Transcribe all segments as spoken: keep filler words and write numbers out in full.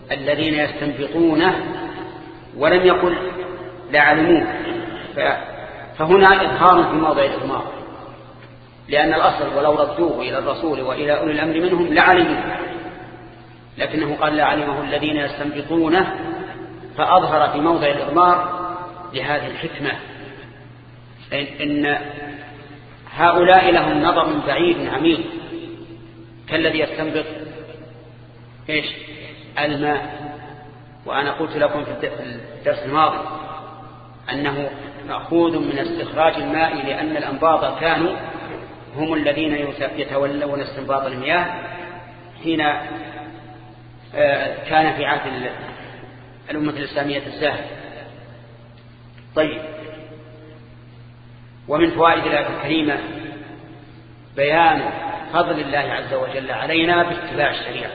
الذين يستنبطونه ولم يقل لعلموه، فهنا إظهار في موضع الإضمار، لأن الأصل ولو ردوه إلى الرسول وإلى أولي الأمر منهم لعلموه، لكنه قال لعلمه الذين يستنبطونه، فأظهر في موضع الإضمار لهذه الحكمة، إن هؤلاء لهم نظر بعيد عميق كالذي يستنبط إيش؟ الماء. وأنا قلت لكم في الدرس الماضي أنه مأخوذ من استخراج الماء، لأن الأنباط كانوا هم الذين يتولون استنباط المياه حين كان في عهد الأمة الإسلامية الزاهد. طيب، ومن فوائد الآية الكريمة بيان فضل الله عز وجل علينا باتباع الشريعة،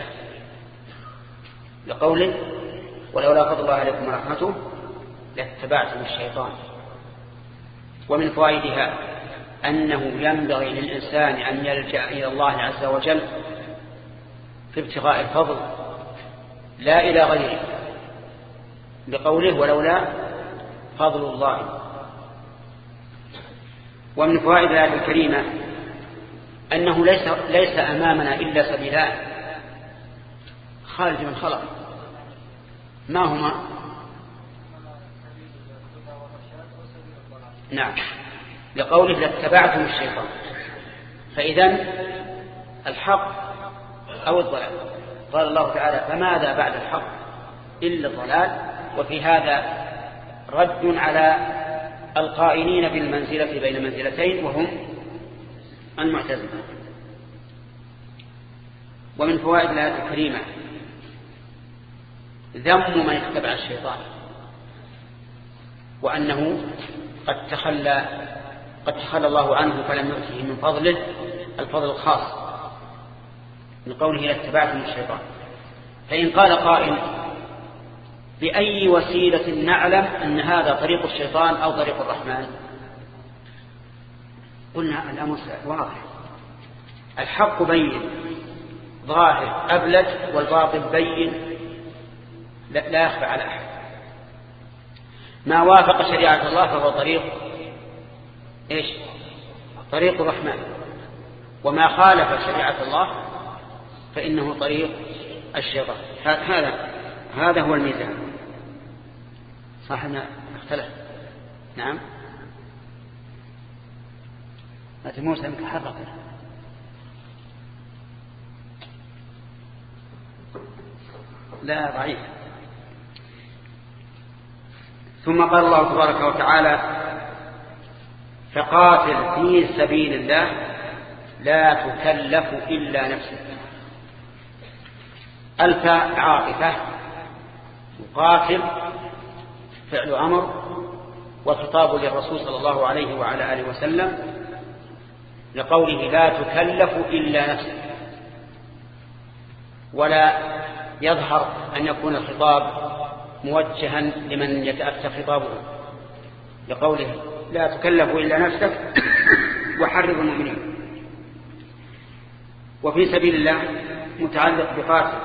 لقوله ولولا فضل الله عليكم ورحمته لاتبعتم الشيطان. ومن فوائدها أنه ينبغي للإنسان أن يلجأ إلى الله عز وجل في ابتغاء الفضل لا إلى غيره، بقوله ولولا فضل الله. ومن فوائد الآية الكريمة أنه ليس, ليس أمامنا إلا سبيلان خارج من خلق، ما هما؟ نعم، لقوله لاتبعتم الشيطان، فإذن الحق أو الضلال. قال الله تعالى فماذا بعد الحق إلا الضلال، وفي هذا رد على القائلين بالمنزلة بين منزلتين وهم المعتزلة. ومن فوائد الآية الكريمة ذم من اتبع الشيطان، وأنه قد تخلى قد تخلى الله عنه فلم يؤته من فضله الفضل الخاص من قوله لاتبعتم الشيطان. فإن قال قائل بأي وسيلة نعلم أن هذا طريق الشيطان أو طريق الرحمن؟ قلنا الأمر واضح، الحق بين ظاهر أبلج، والباطل بين لا يخفى على أحد. ما وافق شريعة الله فهو طريق إيش؟ طريق الرحمن، وما خالف شريعة الله فإنه طريق الشيطان. هذا هذا هو الميزان. صاحبنا اختلف. نعم، أنت موسى متحرك. لا، ضعيف. ثم قال الله تبارك وتعالى فقاتل في سبيل الله لا تكلف إلا نفسك. ألف عاطفة، يقاتل فعل أمر وخطاب للرسول صلى الله عليه وعلى آله وسلم لقوله لا تكلف إلا نفسك، ولا يظهر أن يكون الخطاب موجها لمن يتأتى خطابه، لقوله لا تكلف إلا نفسك وحرض المؤمنين. وفي سبيل الله متعلق بقاتل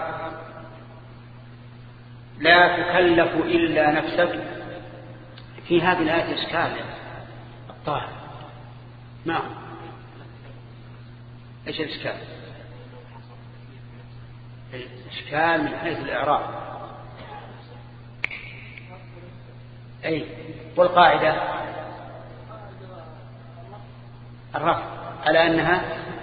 لا تكلف إلا نفسك. في هذه الآية إشكال الطاهر، ما هو؟ إيش الإشكال؟ الإشكال من حيث الإعراب. أي والقاعدة الرفع على أنها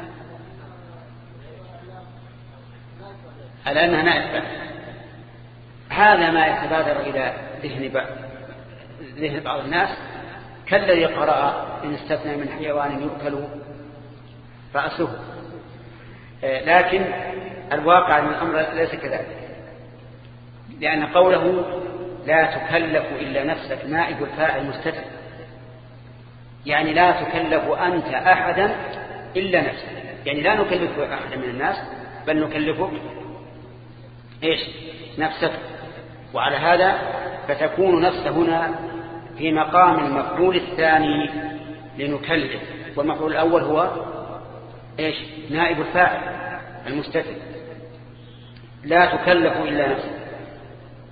على أنها نائبة. هذا ما يتبادر إلى ذهن ذهن بعض الناس كالذي قرأ إن استثنى من حيوان يؤكل رأسه، لكن الواقع من الأمر ليس كذلك، لأن قوله لا تكلف إلا نفسك نائب الفاعل مستتر، يعني لا تكلف أنت أحدا إلا نفسك، يعني لا نكلف أحدا من الناس بل نكلفك إيش؟ نفسك. وعلى هذا فتكون نفس هنا في مقام المفعول الثاني لنكلف، والمفعول الأول هو إيش؟ نائب الفاعل المستتر. لا تكلف إلا نفسك.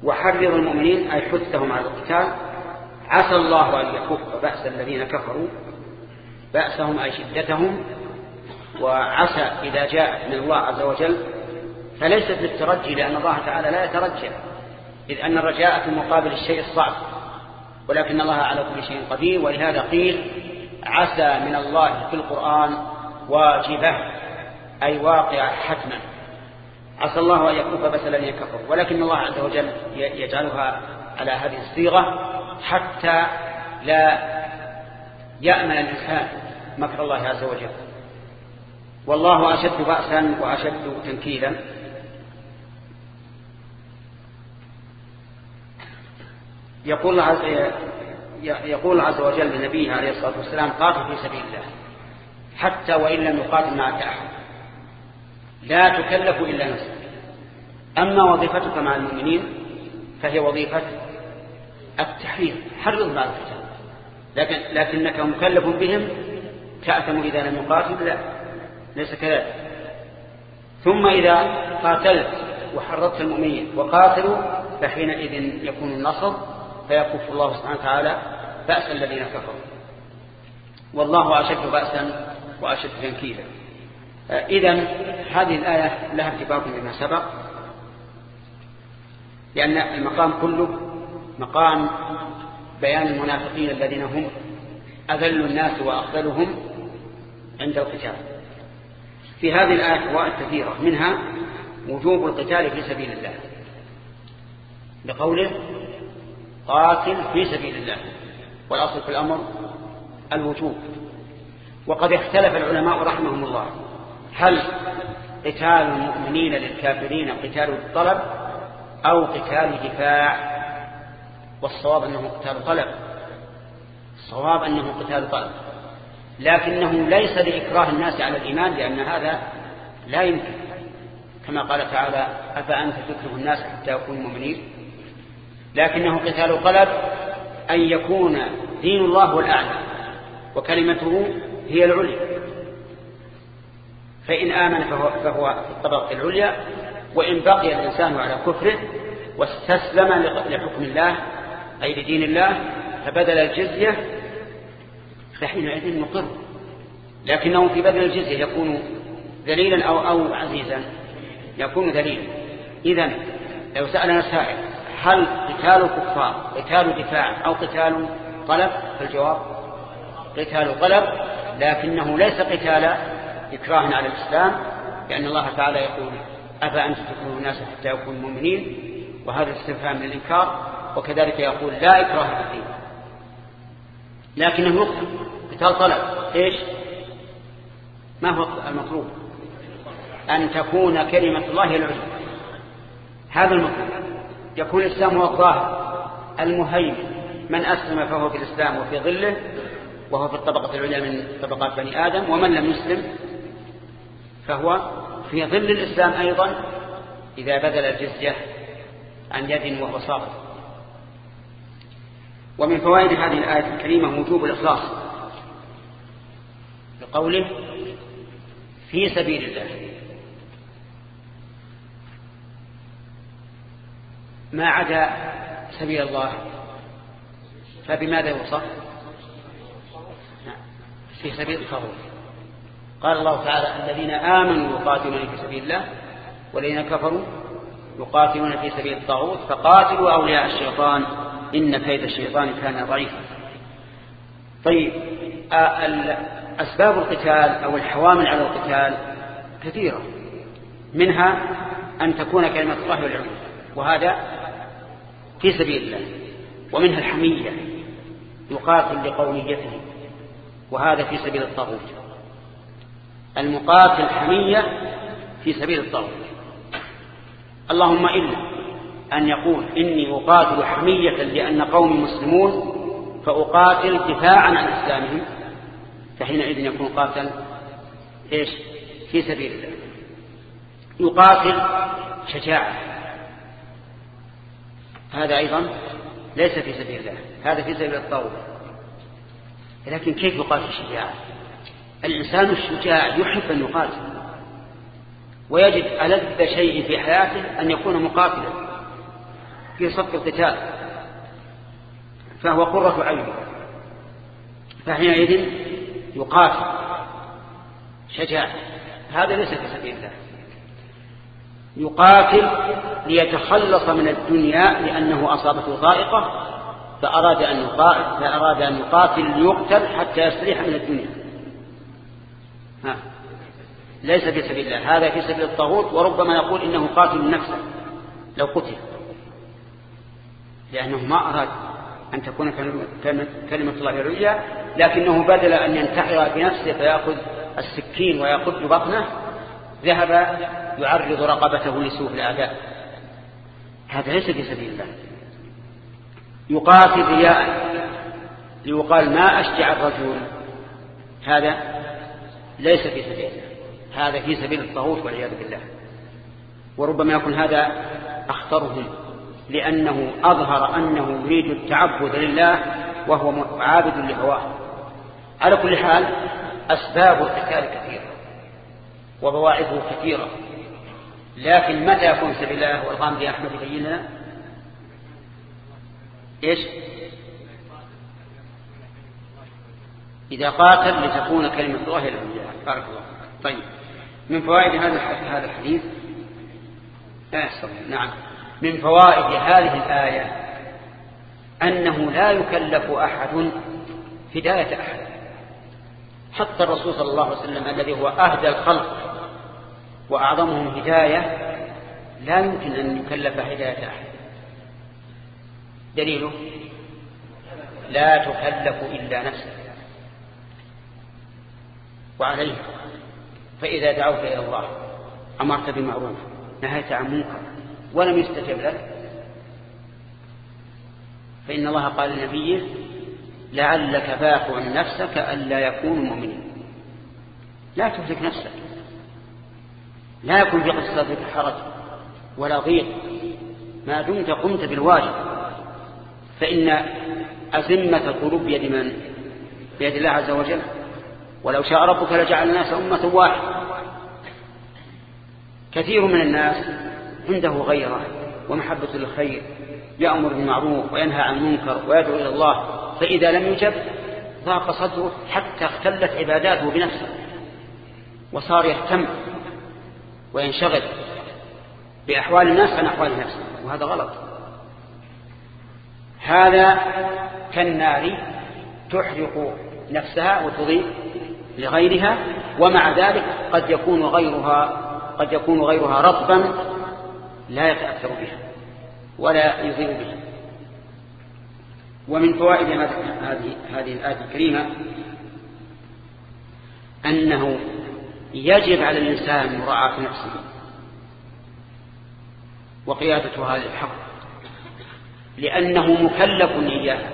وحرر المؤمنين أي حثهم على القتال. عسى الله أن يكف بأس الذين كفروا، بأسهم أي شدتهم. وعسى إذا جاءت من الله عز وجل فليست للترجي، لأن الله تعالى لا يترجى، إذ أن الرجاء في مقابل الشيء الصعب، ولكن الله على كل شيء قدير. ولهذا قيل عسى من الله في القرآن واجبة أي واقع حتما. عسى الله أن يكف بأس الذين كفروا، ولكن الله عز وجل يجعلها على هذه الصيغة حتى لا يأمن الإنسان مكر الله عز وجل. والله أشد بأسا وأشد تنكيلا. يقول الله عز, يقول عز وجل لنبيه عليه الصلاة والسلام قاتل في سبيل الله حتى وإن لم يقاتل معك أحد، لا تكلف إلا نفسك. أما وظيفتك مع المؤمنين فهي وظيفة التحريض، حرض بعد القتال، لكن لكنك مكلف بهم، تأثم إذا لم يقاتل، لا ليس كذلك. ثم إذا قاتلت وحرضت المؤمنين وقاتلوا فحينئذ يكون النصر، فيكف الله سبحانه وتعالى بأس الذين كفروا. والله أشد بأسا وأشد تنكيلا. إذن هذه الآية لها ارتباط بما سبق، لأن المقام كله مقام بيان المنافقين الذين هم أذل الناس وأخذلهم عند القتال. في هذه الآية فوائد كثيرة، منها وجوب القتال في سبيل الله بقوله قاتل في سبيل الله، والأصل في الأمر الوجوب. وقد اختلف العلماء رحمهم الله هل قتال المؤمنين للكافرين قتال الطلب أو قتال دفاع، والصواب أنه قتال طلب، الصواب أنه قتال طلب، لكنه ليس لإكراه الناس على الإيمان، لأن هذا لا يمكن، كما قال تعالى أفأنت تكره الناس حتى يكونوا مؤمنين، لكنه قتال طلب أن يكون دين الله الأعلى وكلمته هي العليا، فإن آمن فهو, فهو في الطبقة العليا، وإن بقي الإنسان على كفره واستسلم لحكم الله أي لدين الله فبدل الجزية فحينئذ نقر، لكنه في بدل الجزية يكون ذليلا أو, أو عزيزا، يكون ذليلا. إذن لو سألنا سائل هل قتال الكفار قتال دفاع أو قتال طلب، فالجواب قتال طلب، لكنه ليس قتال إكراه على الإسلام، لأن الله تعالى يقول أفأنت تكرهون الناس حتى يكونوا مؤمنين، وهذا استفهام من الإنكار، وكذلك يقول لا إكراه في الدين، لكنه يقتل قتال طلب. إيش ما هو المطلوب؟ أن تكون كلمة الله العليا، هذا المطلوب، يكون الإسلام هو الظاهر المهيمن، من أسلم فهو في الإسلام وفي ظله وهو في الطبقة العليا من طبقات بني آدم، ومن لم يسلم فهو في ظل الإسلام أيضا إذا بذل الجزية عن يد وهو صاغر. ومن فوائد هذه الآية الكريمة وجوب الإخلاص بقوله في سبيل الله، ما عدا سبيل الله فبماذا يوصف؟ في سبيل الطاغوت. قال الله تعالى الذين آمنوا يقاتلون في سبيل الله والذين كفروا يقاتلون في سبيل الطاغوت فقاتلوا أولياء الشيطان إن كيد الشيطان كان ضعيفا. طيب أسباب القتال أو الحوامل على القتال كثيرة، منها أن تكون كلمة الله العليا وهذا في سبيل الله، ومنها الحمية يقاتل لقوميته وهذا في سبيل الطاغوت، المقاتل حمية في سبيل الطاغوت. اللهم إلا أن يقول إني أقاتل حمية لأن قومي مسلمون فأقاتل دفاعا عن إسلامهم، فحينئذ يكون قاتل إيش في سبيل الله. يقاتل شجاعة، هذا أيضا ليس في سبيل الله، هذا في سبيل الطاغوت. لكن كيف يقاتل شجاعة؟ الإنسان الشجاع يحب أن يقاتل ويجد ألذ شيء في حياته أن يكون مقاتلا، في صف القتال فهو قرة عينه، فحينئذ يقاتل شجاع، هذا ليس في سبيل الله. يقاتل ليتخلص من الدنيا لأنه أصابته ضائقة فأراد أن يقاتل, فأراد أن يقاتل ليقتل حتى يستريح من الدنيا. ها. ليس في سبيل الله، هذا في سبيل الطاغوت. وربما يقول إنه قاتل نفسه لو قتل، لأنه ما أراد أن تكون كلمة الله العليا، لكنه بدل أن ينتحر بنفسه فيأخذ السكين ويقض بطنه ذهب يعرض رقبته لسوء الأعداء. هذا ليس في سبيل الله. يقاتل رياء ليقال ما أشجع الرجل، هذا ليس في سبيل الله، هذا في سبيل الطاغوت والعياذ بالله. وربما يكون هذا أخطرهم، لأنه أظهر أنه يريد التعبد لله وهو عابد لهواه. على كل حال أسباب القتال كثيرة وبواعثه كثيرة، لكن متى يكون سبيل الله؟ والغامدي أحمد يبين لنا إيش؟ إذا قاتل لتكون كلمة الله العليا. بارك الله. طيب، من فوائد هذا هذا الحديث آه نعم من فوائد هذه الآية أنه لا يكلف أحد هداية أحد، حتى الرسول صلى الله عليه وسلم الذي هو أهدى الخلق وأعظمهم هداية لا يمكن أن يكلف هداية أحد. دليله لا تكلف إلا نفسك وعليها، فإذا دعوت إلى الله أمرت بمعروف نهيت عن منكر ولم يستجب لك، فإن الله قال لنبيه لعلك باخع نفسك ألا يكونوا مؤمنين. لا تهلك نفسك، لا يكون في قصتك حرج ولا ضيق ما دمت قمت بالواجب، فإن أزمة القلوب بيد من؟ بيد الله عز وجل. ولو شاء ربك لجعل الناس أمة واحدة. كثير من الناس عنده غيرة ومحبة للخير، يأمر بالمعروف وينهى عن المنكر ويدعو إلى الله، فإذا لم يجب ضاق صدره حتى اختلت عباداته بنفسه وصار يهتم وينشغل بأحوال الناس عن أحوال نفسه، وهذا غلط. هذا كالنار تحرق نفسها وتضيء لغيرها، ومع ذلك قد يكون غيرها قد يكون غيرها رطبا لا يتأثر بها ولا يضيء بها. ومن فوائد هذه هذه الآية الكريمة أنه يجب على الإنسان مراعاة نفسه وقيادة هذا الحق، لأنه مكلف إياه،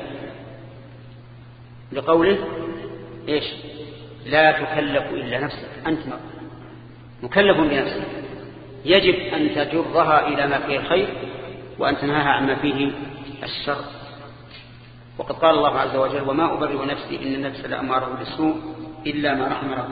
لقوله إيش؟ لا تكلف إلا نفسك، أنت مكلف بنفسك، يجب أن تجرها إلى ما فيه الخير وأن تنهاها عما فيه الشر. وقد قال الله عز وجل وما أبرئ نفسي إن النفس لأماره بالسوء إلا ما رحم ربي.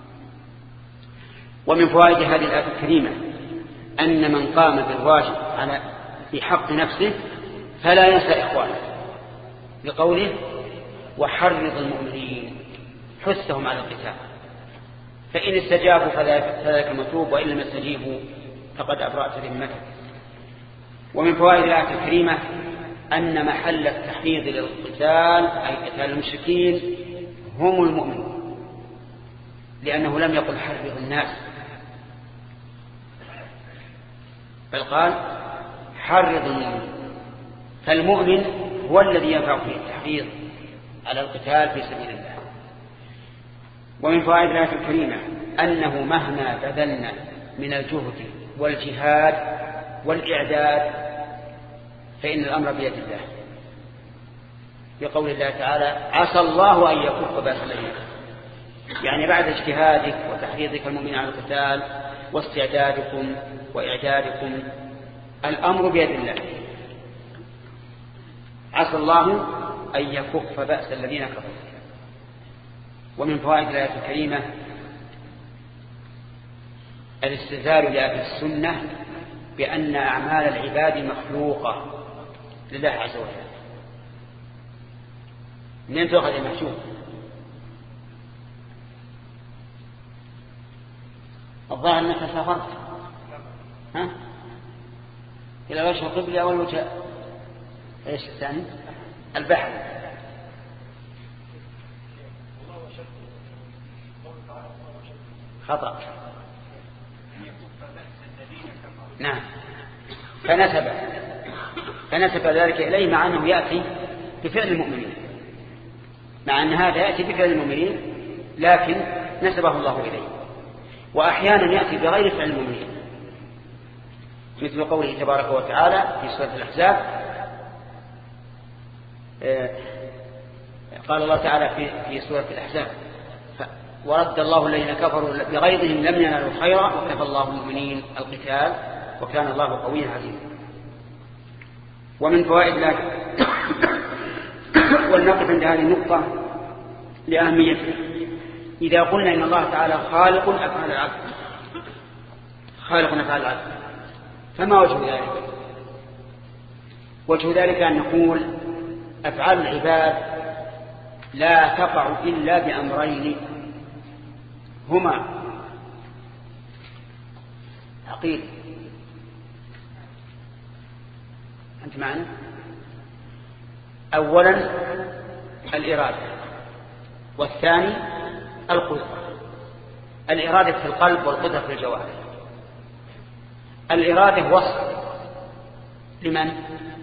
ومن فوائد هذه الآية الكريمة أن من قام بالواجب على في حق نفسه فلا ينسى إخوانه، لقوله وحرض المؤمنين، حثهم على القتال، فإن استجابوا فذلك مطلوب، وإن لم يستجيبوا فقد أبرأت ذمتك. ومن فوائد الآية الكريمة أن محل التحريض للقتال أي قتال المشركين هم المؤمنون، لأنه لم يقل حرض الناس بل قال حرض المؤمن، فالمؤمن هو الذي ينفع فيه التحريض على القتال في سبيل الله. ومن فوائد الآية الكريمة أنه مهما بذلنا من الجهد والجهاد والإعداد فإن الأمر بيد الله، بقول الله تعالى عسى الله أن يكف بأس الذين، يعني بعد اجتهادك وتحريضك المؤمن على القتال واستعدادكم وإعدادكم الأمر بيد الله. عسى الله أن يكف بأس الذين كفروا. ومن فوائد الآية الكريمة الاستدلال لأهل السنة بأن أعمال العباد مخلوقة لله عز وجل. منين تأخذ المحجوب؟ الظاهر أنك سافرت ها؟ إلى وجه القبلة أو الوجه إيش الثاني؟ البحر. خطأ. نعم. فنسب فنسب ذلك إليه مع أنه يأتي بفعل المؤمنين، مع أن هذا يأتي بفعل المؤمنين لكن نسبه الله إليه. وأحيانا يأتي بغير فعل المؤمنين، مثل قوله تبارك وتعالى في سورة الأحزاب، قال الله تعالى في في سورة الأحزاب: ورد الله الذين كفروا بغيظهم لم ينالوا خيرا وكفى الله المؤمنين القتال وكان الله قويا عزيزا. ومن فوائد ذلك ولنقف عند هذه النقطة لأهميتها. إذا قلنا إن الله تعالى خالق أفعال العبد خالق أفعال العبد فما وجه ذلك؟ وجه ذلك أن نقول أفعال العباد لا تقع إلا بأمرين هما عقيد. أنت معنا؟ أولا الإرادة، والثاني القدرة. الإرادة في القلب والقدرة في الجوارح. الإرادة وصف لمن؟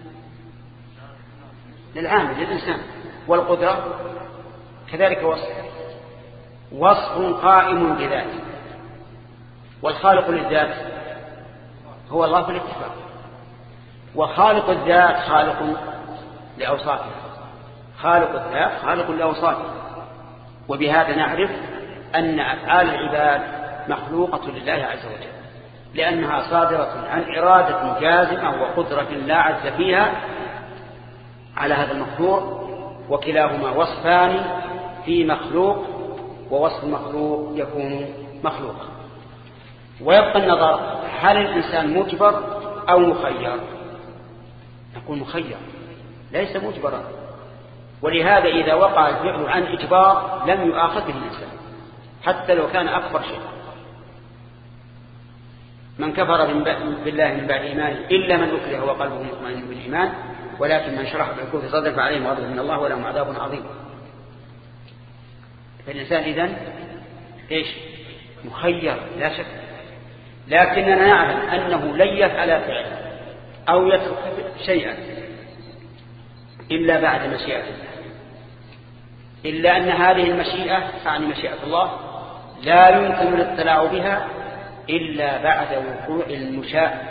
للعامل للإنسان. والقدرة كذلك وصف وصف قائم بذاته. والخالق للذات هو الله بالاتفاق، وخالق الذات خالق لأوصافه. خالق الذات خالق لأوصافه. وبهذا نعرف أن أفعال العباد مخلوقة لله عز وجل، لأنها صادرة عن إرادة جازمة وقدرة لا عز فيها على هذا المخلوق، وكلاهما وصفان في مخلوق، ووصف المخلوق يكون مخلوقا. ويبقى النظر هل الإنسان مجبر أو مخير؟ نقول مخير ليس مجبرا. ولهذا إذا وقع الفعل عن إجبار لم يؤاخذ به الإنسان حتى لو كان أكبر شيء. من كفر بالله من بعد إيمانه إلا من أكره وقلبه مطمئن بالإيمان ولكن من شرح بالكفر صدرا فعليهم غضب من الله ولهم عذاب عظيم. فالإنسان إذن إيش؟ مخير لا شك، لكننا نعلم أنه لن يفعل فعلا أو يترك شيئا إلا بعد مشيئة الله، إلا أن هذه المشيئة يعني مشيئة الله لا يمكن الاطلاع بها إلا بعد وقوع المشاء.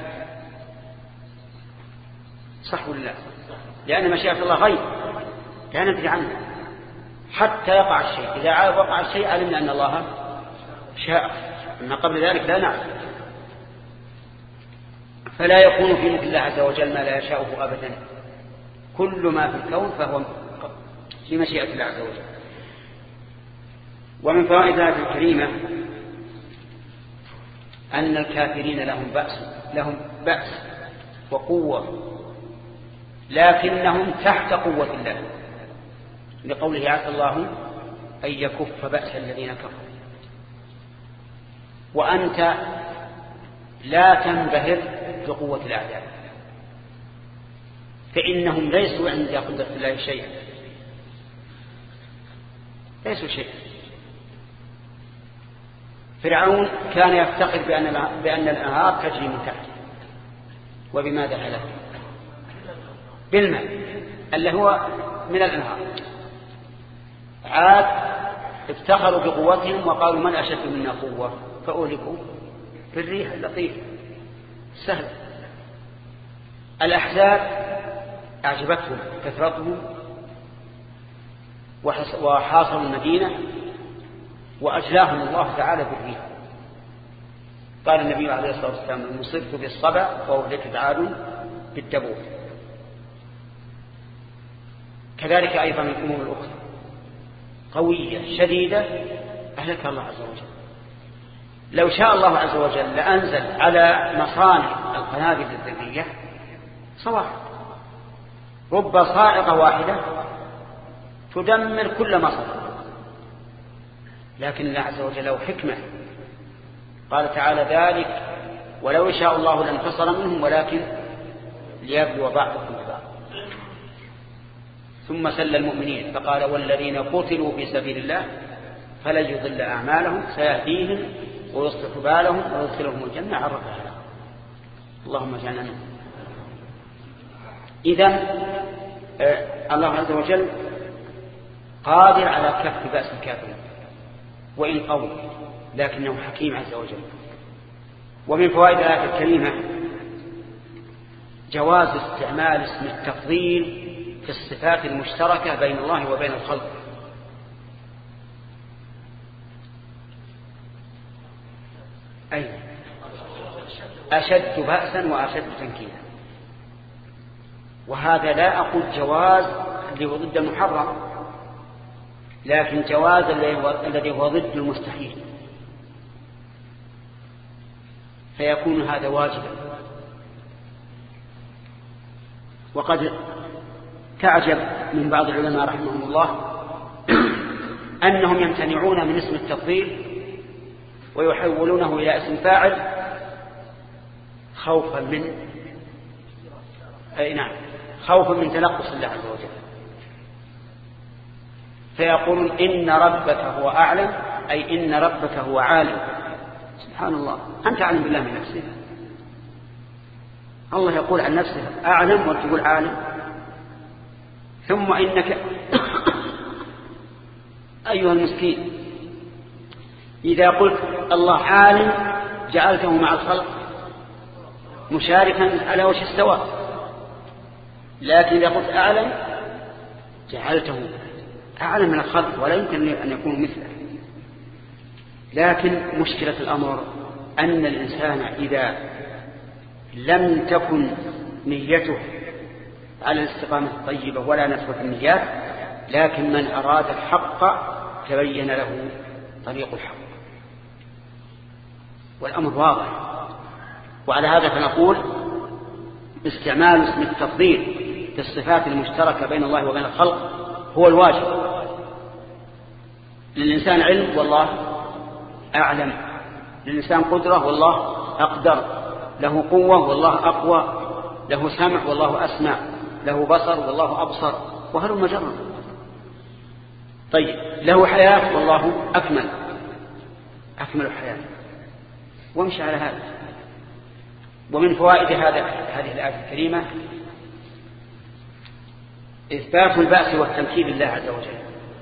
صح ولا لا؟ لأن مشيئة الله غيب لا ندري عنها حتى يقع الشيء. إذا وقع الشيء علمنا أن الله شاء، أما قبل ذلك لا نعلم. فلا يكون في ملك الله عز وجل ما لا يشاءه أبدا. كل ما في الكون فهو في مشيئة الله عز وجل. ومن فوائد الآية الكريمة أن الكافرين لهم بأس لهم بأس وقوة، لكنهم تحت قوة الله، لقوله عسى الله أن يكف بأس الذين كفروا. وأنت لا تنبهر بقوة الأعداء، فإنهم ليسوا عند قدرة الله شيئا، ليسوا شيئا. فرعون كان يفتخر بأن بأن الأنهار تجري من تحته، وبماذا هلك؟ بالماء اللي هو من الأنهار. عاد افتخروا بقوتهم وقالوا من أشد منا قوة، فأهلكوا بالريح اللطيفة سهل. الأحزاب أعجبتهم كثرتهم وحاصروا المدينة وأجلاهم الله تعالى بالريح. قال النبي عليه الصلاة والسلام: المصبت بالصبع وأهلكت عاد بالدبور. كذلك أيضا الأمور الأخرى قوية شديدة أهلك الله عز وجل. لو شاء الله عز وجل لأنزل على مصانع القنابل الذرية صواعق، رب صاعقة واحدة تدمر كل ما صدر. لكن الله عز وجل له حكمة، قال تعالى ذلك ولو شاء الله لانتصر منهم ولكن ليبلو بعضكم ببعض. ثم سل المؤمنين فقال والذين قتلوا في سبيل الله فلن يضل أعمالهم سيهديهم ويصلح بالهم ويدخلهم الجنة عرفها لهم. اللهم اجعلنا منهم. إذن آه الله عز وجل قادر على كف بأس الكافرين وإن قوي، لكنه حكيم عز وجل. ومن فوائد الآية الكريمة جواز استعمال اسم التفضيل في الصفات المشتركة بين الله وبين الخلق. أي أشد بأسا وأشد تنكيلا. وهذا لا أقول جواز اللي هو ضد المحرم، لكن جواز الذي هو ضد المستحيل، فيكون هذا واجبا. وقد تعجب من بعض العلماء رحمهم الله أنهم يمتنعون من اسم التفضيل ويحولونه إلى اسم فاعل خوفا من أي نعم خوفا من تنقص الله عز وجل، فيقولون إن ربك هو أعلم، أي إن ربك هو عالم. سبحان الله، أنت أعلم بالله من نفسه. الله يقول عن نفسه أعلم وتقول عالم. ثم إنك أيها المسكين إذا قلت الله عالم جعلته مع الخلق مشاركا على وجه السواء، لكن إذا قلت أعلم جعلته أعلم من الخلق ولا يمكن أن يكون مثله. لكن مشكلة الأمر أن الإنسان إذا لم تكن نيته على الاستقامة الطيبة ولا نسوة النيات، لكن من أراد الحق تبين له طريق الحق والأمر واضح. وعلى هذا فنقول استعمال اسم التفضيل في الصفات المشتركة بين الله وبين الخلق هو الواجب. للإنسان علم والله أعلم، للإنسان قدرة والله أقدر، له قوة والله أقوى، له سمع والله أسمع، له بصر والله أبصر، وهل مجرد. طيب له حياة والله أكمل أكمل الحياة، وامشي على هذا. ومن فوائد هذا هذه الآية الكريمة إثبات البأس والتمكين لله عز وجل،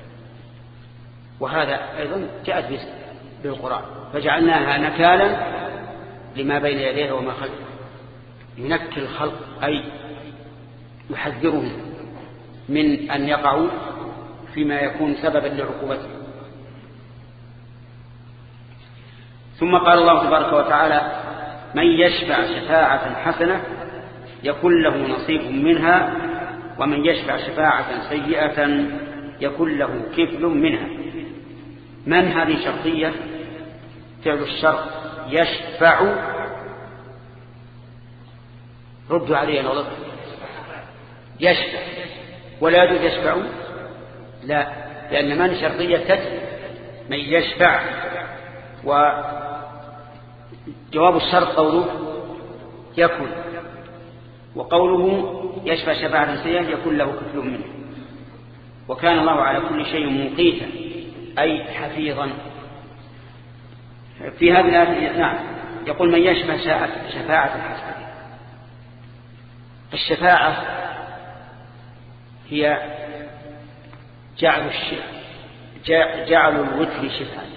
وهذا أيضا جاءت بالقرآن فجعلناها نكالا لما بين يديه وما خلفه. ينكل الخلق أي يحذرهم من أن يقعوا فيما يكون سببا لعقوبته. ثم قال الله تبارك وتعالى من يشفع شفاعة حسنة يكن له نصيب منها ومن يشفع شفاعة سيئة يكن له كفل منها. من هذه شرطية فعل الشرط يشفع. ردوا علي أنا غلط، يشفع ولا يجوز يشفع، لا، لأن من شرطية تتبع من يشفع، وجواب الشرط قوله يكن، وقوله يشفع شفاعة سيئة يكن له كفل منه. وكان الله على كل شيء مقيتا أي حفيظا. في هذه الآية نعم يقول من يشفع شفاعة حسنة. الشفاعة هي جعل الشيء جعل الوتر شفعا.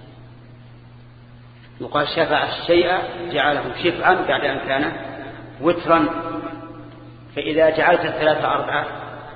يقال شفع الشيء جعله شفعا بعد أن كان وترا. فإذا جعلت الثلاثة أربعة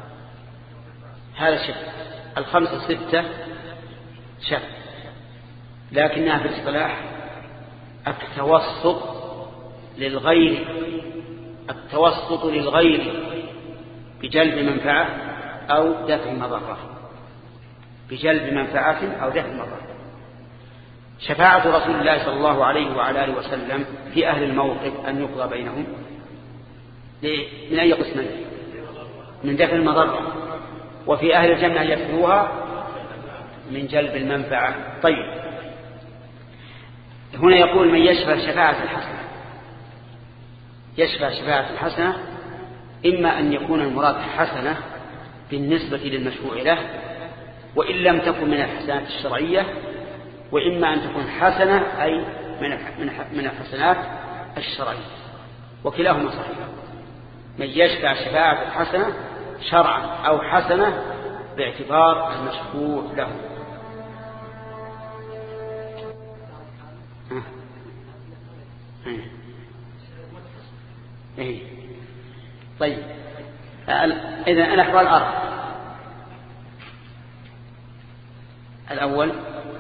هذا شفع، الخمسة ستة شفع، لكنها في الاصطلاح التوسط للغير التوسط للغير بجلب منفعة أو دفع مضرة، بجلب منفعة أو دفع مضرة. شفاعة رسول الله صلى الله عليه وعلى آله وسلم في أهل الموقف أن يقضى بينهم من أي قسمين؟ من دفع المضرة، وفي أهل الجنة يدخلوها من جلب المنفعة. طيب، هنا يقول من يشفع شفاعة الحسنة. يشفع شفاعة الحسنة إما أن يكون المراد حسنة بالنسبة للمشفوع له وإن لم تكن من الحسنات الشرعية، وإما أن تكون حسنة أي من الحسنات الشرعية، وكلاهما صحيح. من يشفع شفاعة الحسنة شرعا أو حسنة باعتبار المشفوع له. إيه. طيب، إذن الأحوال أربع. الأول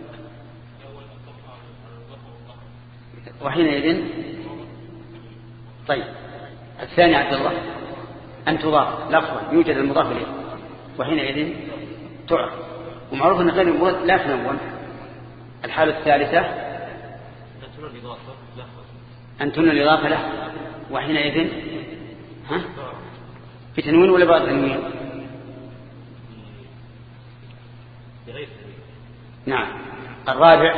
وحينئذ. طيب، الثاني عبد الله أن تضاف لفظا يوجد المضاف إليه وحينئذ تعرف، ومعروف أن غير المضاف لا تنون. الحالة الثالثة أن تنون الإضافة له وحينئذ ها في تنوين ولا بعد تنوين؟ نعم. الرابع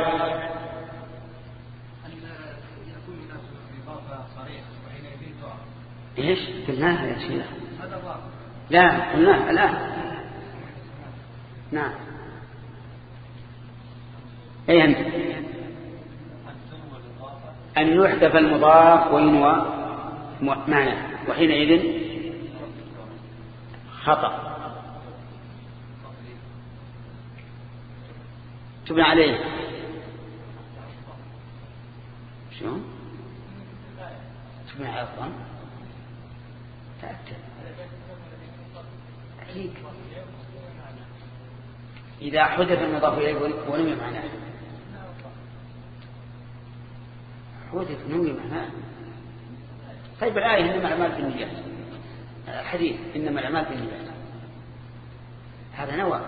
ايش قلناها يا شيخ؟ لا قلناها الآن. نعم. اي انت أن يحذف المضاف وينوى معنى وحينئذ خطأ تبنى عليه. شو تبنى على الظن؟ تأكد أكيد. إذا حذف المضاف إليه ونوي معناه، حذف نوي معناه. طيب، الآية إنما الأعمال بالنيات، الحديث إنما الأعمال بالنيات، هذا نوى.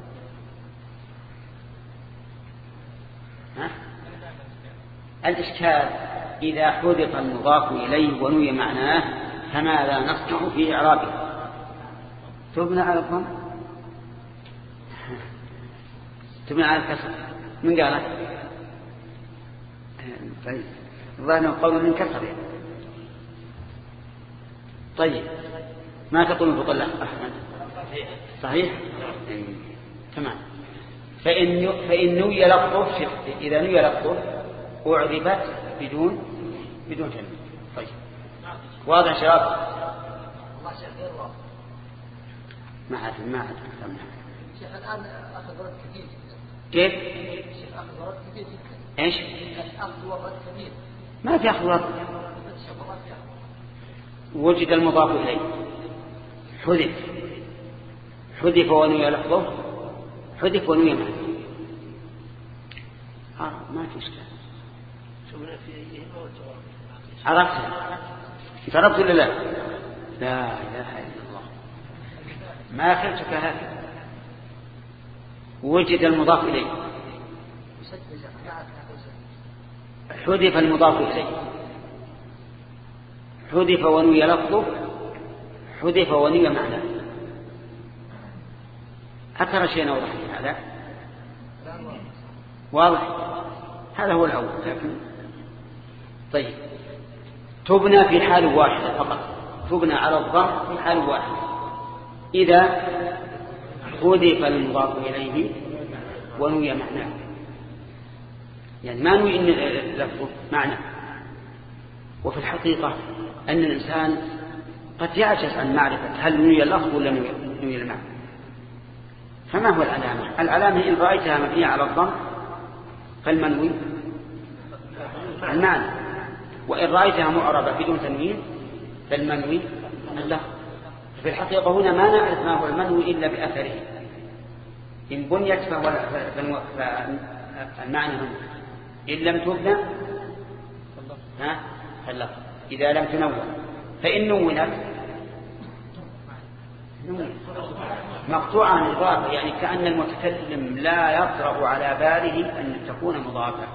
ها؟ الإشكال إذا حذف المضاف إليه ونوي معناه فماذا نصنع في إعرابه؟ تبنى على الضم، تبنى على الكسر. من قال؟ طيب، الظاهر قول من كسر يعني. طيب، ما تقول بطل أحمد؟ صحيح؟ تمام. فإن فإن نوي لفظه، إذا نوي لفظه أعربت بدون بدون تنوين. طيب، واضح شباب؟ ما عاد ما عاد شيخ الآن أخذ ورد كثير. كيف؟ شيخ أخذ ورد كثير جدا. إيش؟ أخذ ورد كثير. ما في أخذ ورد. وجد المضاف إليه حذف حذف ونوي لفظه، حذف ونوي معنى. آه ما في إشكال. عرفت؟ عرفت ولا لا؟ لا إله إلا الله، ما أخذتك هكذا. وجد المضاف إليه حذف المضاف إليه، حذف ونوي لفظه، حذف ونوي معناه. أكثر شيء أوضح من هذا؟ واضح؟ هذا هو الأول. لكن طيب، تبنى في حال واحدة فقط، تبنى على الضم في حال واحدة إذا حذف المضاف إليه ونوي معناه. يعني ما نوي إن لفظه معنى. وفي الحقيقة أن الإنسان قد يعجز عن معرفة هل نوي اللفظ ولا نوي المعنى. فما هو العلامة؟ العلامة إن رأيتها مبنية على الضم فالمنوي المعنى، وإن رأيتها معربة بدون تنوين فالمنوي اللفظ. في الحقيقة هنا ما نعرف ما هو المنوي إلا بأثره. إن بنيت فهو المعنى منوي، إن لم تبنى ها فاللفظ، إذا لم تنون. فإن نونت مقطوعة عن الإضافة، يعني كأن المتكلم لا يطرأ على باله أن تكون مضافة.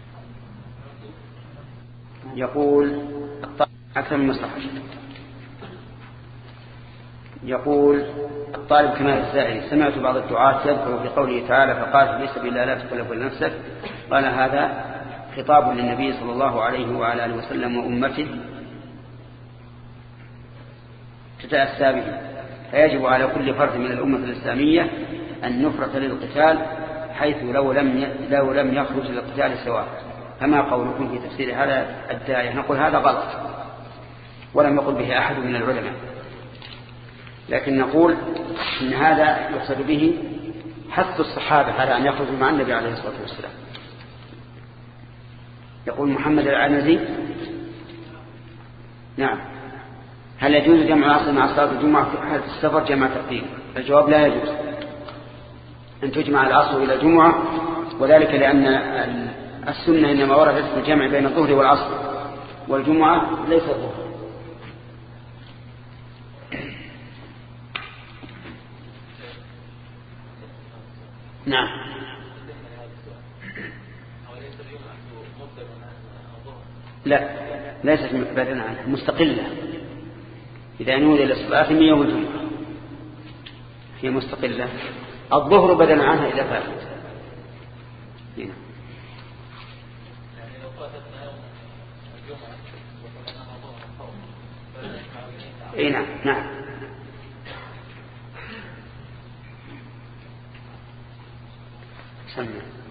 يقول أكثر من مصلحة. يقول الطالب كمال السائل: سمعت بعض الدعاة يذكر في قوله تعالى فقال في سبيل الله لا تكلف إلا نفسك. قال هذا خطاب للنبي صلى الله عليه وعلى آله وسلم وأمته تتأسى به، فيجب على كل فرد من الأمة الإسلامية النفرة للقتال، حيث لو لم لو لم يخرج للقتال سواء. فما قولكم في تفسير هذا الداعية؟ نقول هذا غلط، ولم يقل به أحد من العلماء، لكن نقول إن هذا يقصد به حث الصحابة على أن يخرجوا مع النبي عليه الصلاة والسلام. يقول محمد العنزي: نعم، هل يجوز جمع العصر مع صلاة الجمعة في حالة السفر جمع تقديم؟ الجواب: لا يجوز أن تجمع العصر إلى الجمعة، وذلك لأن السنة إنما وردت في الجمع بين الظهر والعصر، والجمعة ليس الظهر. نعم. لا، ليست بدلا عنها، مستقلة. إذا نودي للصلاة من يوم الجمعة هي مستقلة. الظهر بدلا عنها إذا فاتت. هنا. اي نعم نعم. سمع.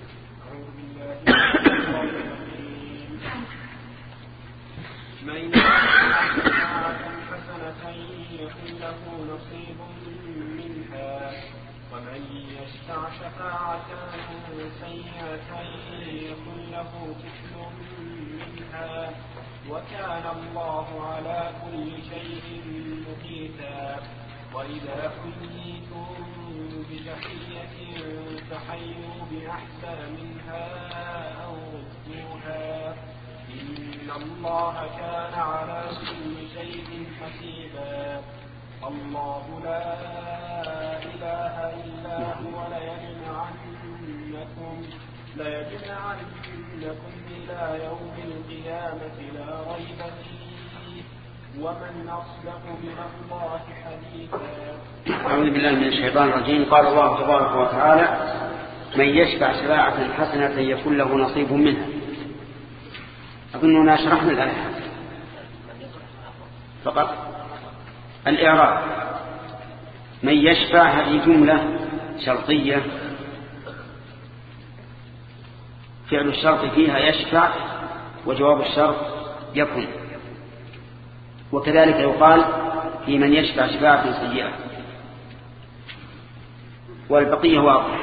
من يشفع حسنة يكن له نصيب منها ومن يشفع شفاعة سيئة يكن له كفل منها وكان الله على كل شيء مقيتا. وإذا حييتم بتحية فحيوا بأحسن منها أو ردوها إن الله كان على كل شيء حسيبا. الله لا إله إلا هو ليجمعنكم ليجمعنكم إلى يوم القيامة لا ريب فيه ومن أصدق من الله حديثا. أعوذ بالله من الشيطان الرجيم. قال الله تبارك وتعالى: من يشفع شفاعة حسنة يكون له نصيب منها. أظننا شرحنا الآية فقط. الإعراب: من يشفع هذه جملة شرطية، فعل الشرط فيها يشفع، وجواب الشرط يكن. وكذلك يقال في من يشفع شفاعة سيئة، والبقية واضح.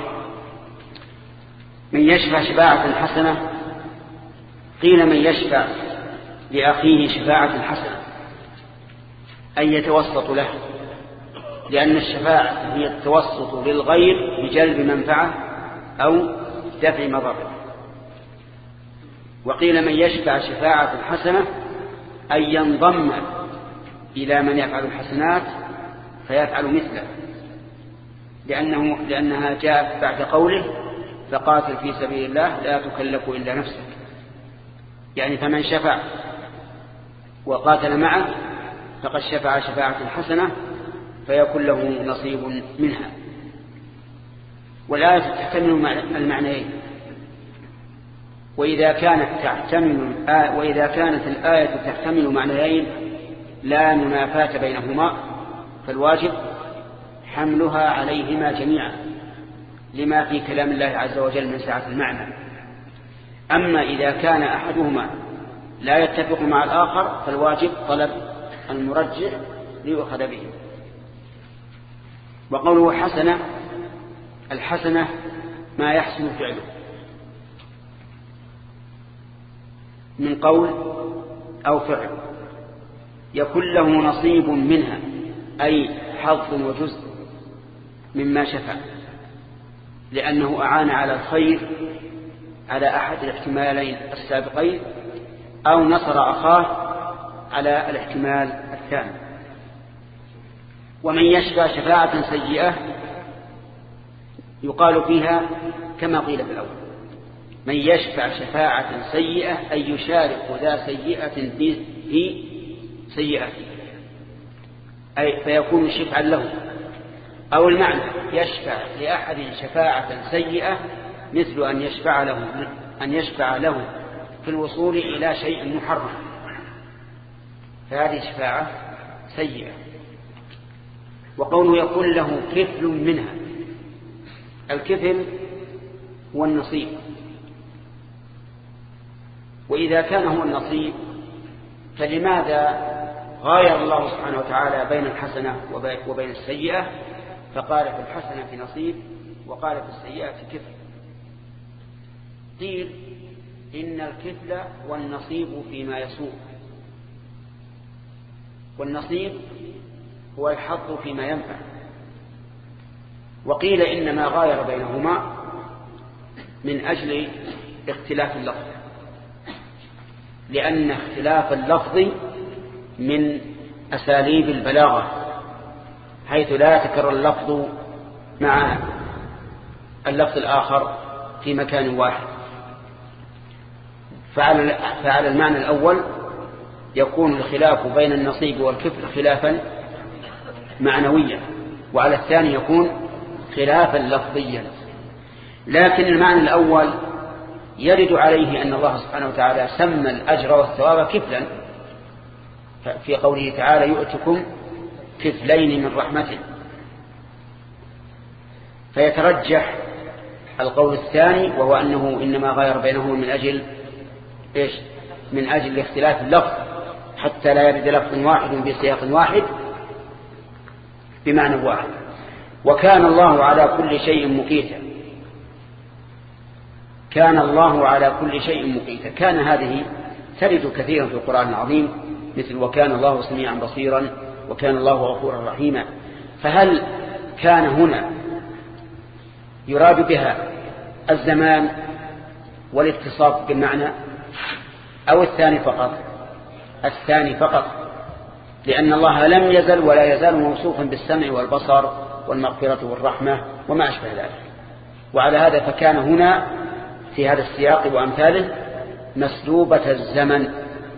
من يشفع شفاعة حسنة، قيل من يشفع لأخيه شفاعة حسنة أي يتوسط له، لأن الشفاعة هي التوسط للغير بجلب منفعة أو دفع مضرة. وقيل من يشفع شفاعة حسنة أي ينضم إلى من يفعل الحسنات فيفعل مثله، لأنه لأنها جاءت بعد قوله فقاتل في سبيل الله لا تكلف إلا نفسك، يعني فمن شفع وقاتل معه فقد شفع شفاعة حسنة فيكون له نصيب منها. والآية تحتمل المعنيين، وإذا كانت تحتمل وإذا كانت الآية تحتمل معنيين لا منافاة بينهما فالواجب حملها عليهما جميعا لما في كلام الله عز وجل من سعة المعنى. أما إذا كان أحدهما لا يتفق مع الآخر فالواجب طلب المرجح ليؤخذ به. وقوله حسنة، الحسنة ما يحسن فعله من قول أو فعل يكون له نصيب منها أي حظ وجزء مما شفع، لأنه أعان على الخير على أحد الاحتمالين السابقين أو نصر أخاه على الاحتمال الثاني. ومن يشفع شفاعة سيئة يقال فيها كما قيل في الأول: من يشفع شفاعة سيئة أي يشارك ذا سيئة في سيئته. أي فيكون شفعا له. أو المعنى يشفع لأحد شفاعة سيئة مثل أن يشفع له أن يشفع له في الوصول إلى شيء محرم، فهذه شفاعة سيئة. وقوله يكون له كفل منها، الكفل هو النصيب، وإذا كان هو النصيب فلماذا غاير الله سبحانه وتعالى بين الحسنة وبين السيئة، فقال في الحسنة نصيب وقال في السيئة كفل؟ قيل إن الكفل والنصيب فيما يسوء، والنصيب هو الحظ فيما ينفع. وقيل إنما غاير بينهما من أجل اختلاف اللفظ، لأن اختلاف اللفظ من أساليب البلاغة، حيث لا يتكرر اللفظ مع اللفظ الآخر في مكان واحد. فعلى, فعلى المعنى الأول يكون الخلاف بين النصيب والكفل خلافا معنويا، وعلى الثاني يكون خلافا لفظيا. لكن المعنى الأول يرد عليه أن الله سبحانه وتعالى سمى الأجر والثواب كفلا في قوله تعالى يؤتكم كفلين من رحمته، فيترجح القول الثاني وهو أنه إنما غير بينهما من أجل إيش؟ من أجل اختلاف اللفظ، حتى لا يرد لفظ واحد بسياق واحد بمعنى واحد. وكان الله على كل شيء مقيتا، كان الله على كل شيء مقيتا. كان هذه ترد كثيرا في القرآن العظيم، مثل وكان الله سميعا بصيرا وكان الله غفورا رحيما. فهل كان هنا يراد بها الزمان والاتصاف بالمعنى أو الثاني فقط؟ الثاني فقط، لأن الله لم يزل ولا يزال موصوفا بالسمع والبصر والمغفرة والرحمة وما أشبه ذلك. وعلى هذا فكان هنا في هذا السياق وأمثاله مسلوبة الزمن،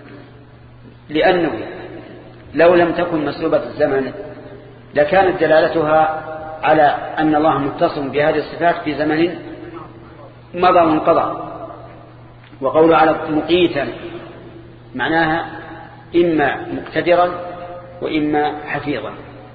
لأنه لو لم تكن مسلوبة الزمن لكانت دلالتها على أن الله متصف بهذه الصفات في زمن مضى منقضى. وقول على مقيتا معناها إما مقتدرا وإما حفيظا.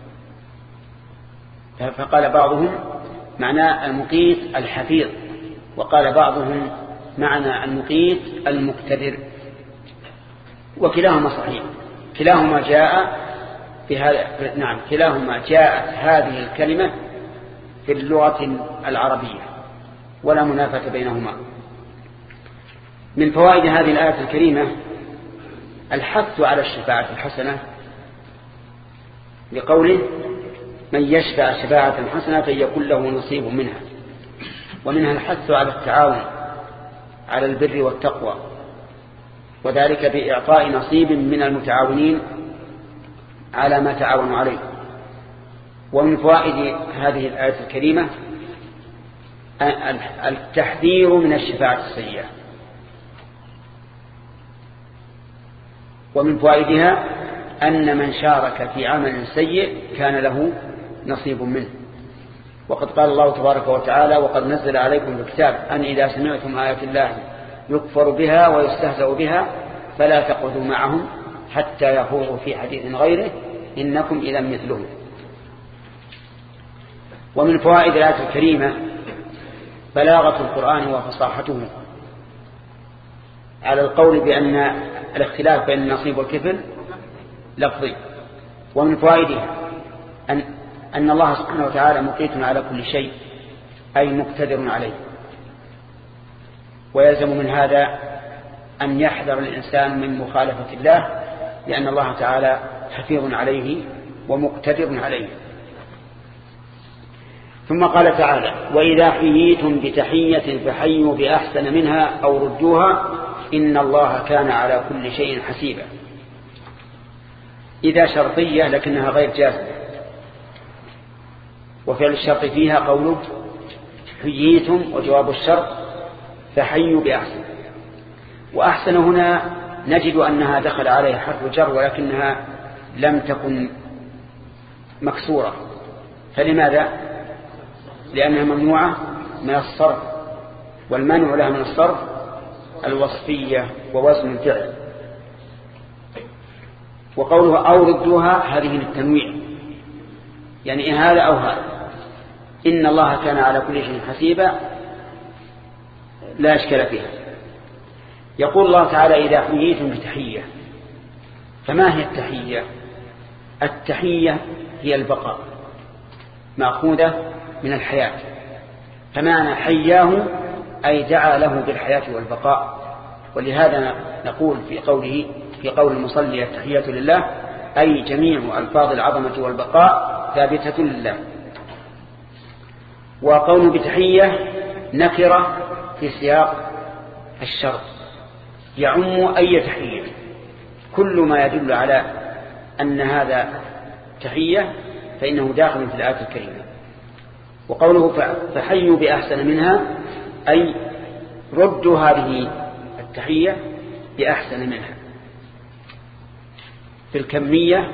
فقال بعضهم معنى المقيت الحفيظ، وقال بعضهم معنى المقيت المقتدر، وكلاهما صحيح. كلاهما جاء في هذا نعم كلاهما جاءت هذه الكلمة في اللغة العربية ولا منافاة بينهما. من فوائد هذه الآية الكريمة الحث على الشفاعة الحسنة، لقوله من يشفع شفاعة حسنة فيكون له نصيب منها. ومنها الحث على التعاون على البر والتقوى، وذلك بإعطاء نصيب من المتعاونين على ما تعاونوا عليه. ومن فوائد هذه الآية الكريمة التحذير من الشفاعة السيئة. ومن فوائدها أن من شارك في عمل سيء كان له نصيب منه. وقد قال الله تبارك وتعالى وقد نزل عليكم الكتاب أن إذا سمعتم آيات الله يكفر بها ويستهزأ بها فلا تقعدوا معهم حتى يخوضوا في حديث غيره إنكم إذا مثلهم. ومن فوائد الآية الكريمة بلاغة القرآن وفصاحته على القول بأن الاختلاف بين النصيب والكفل لفظي. ومن فوائدها أن, أن الله سبحانه وتعالى مقيت على كل شيء أي مقتدر عليه. ويلزم من هذا أن يحذر الإنسان من مخالفة الله، لأن الله تعالى حفيظ عليه ومقتدر عليه. ثم قال تعالى وإذا حييتم بتحية فحيوا بأحسن منها أو ردوها إن الله كان على كل شيء حسيبا. إذا شرطية لكنها غير جازمة، وفعل الشرط فيها قوله حييتم وجواب الشرط فحيوا بأحسن. وأحسن هنا نجد أنها دخل عليها حرف جر ولكنها لم تكن مكسورة، فلماذا؟ لأنها ممنوعة من الصرف، والمنع لها من الصرف الوصفية ووزن الفعل. وقوله أو ردوها هذه للتنويع، يعني هذا أو هذا. إن الله كان على كل شيء حسيبا لا إشكال فيها. يقول الله تعالى إذا حييتم بتحية، فما هي التحية؟ التحية هي البقاء، مأخوذة من الحياة، فمعنى حياه أي دعا له بالحياة والبقاء. ولهذا نقول في قوله في قول المصلي التحية لله أي جميع ألفاظ العظمة والبقاء ثابتة لله. وقول بتحية نكرة في سياق الشرط يعم أي تحية، كل ما يدل على أن هذا تحية فإنه داخل في الآية الكريمة. وقوله فحيوا بأحسن منها أي ردوا هذه التحية بأحسن منها في الكمية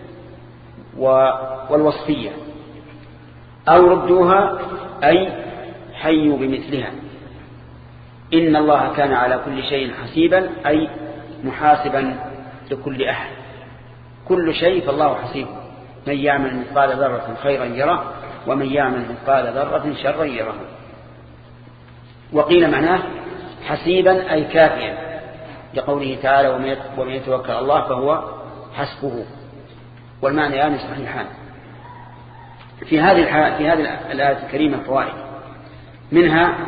والوصفية، أو ردوها أي حيوا بمثلها. إن الله كان على كل شيء حسيبا أي محاسبا لكل أحد، كل شيء فالله حسيب، من يعمل مثقال ذرة خيرا يره ومن يعمل مثقال ذرة شرا يره. وقيل معناه حسيبا أي كافيا، لقوله تعالى ومن يتوكل الله فهو حسبه، والمعنى يعني صحيحان. في هذه الحالة في هذه الآية الكريمة فوائد، منها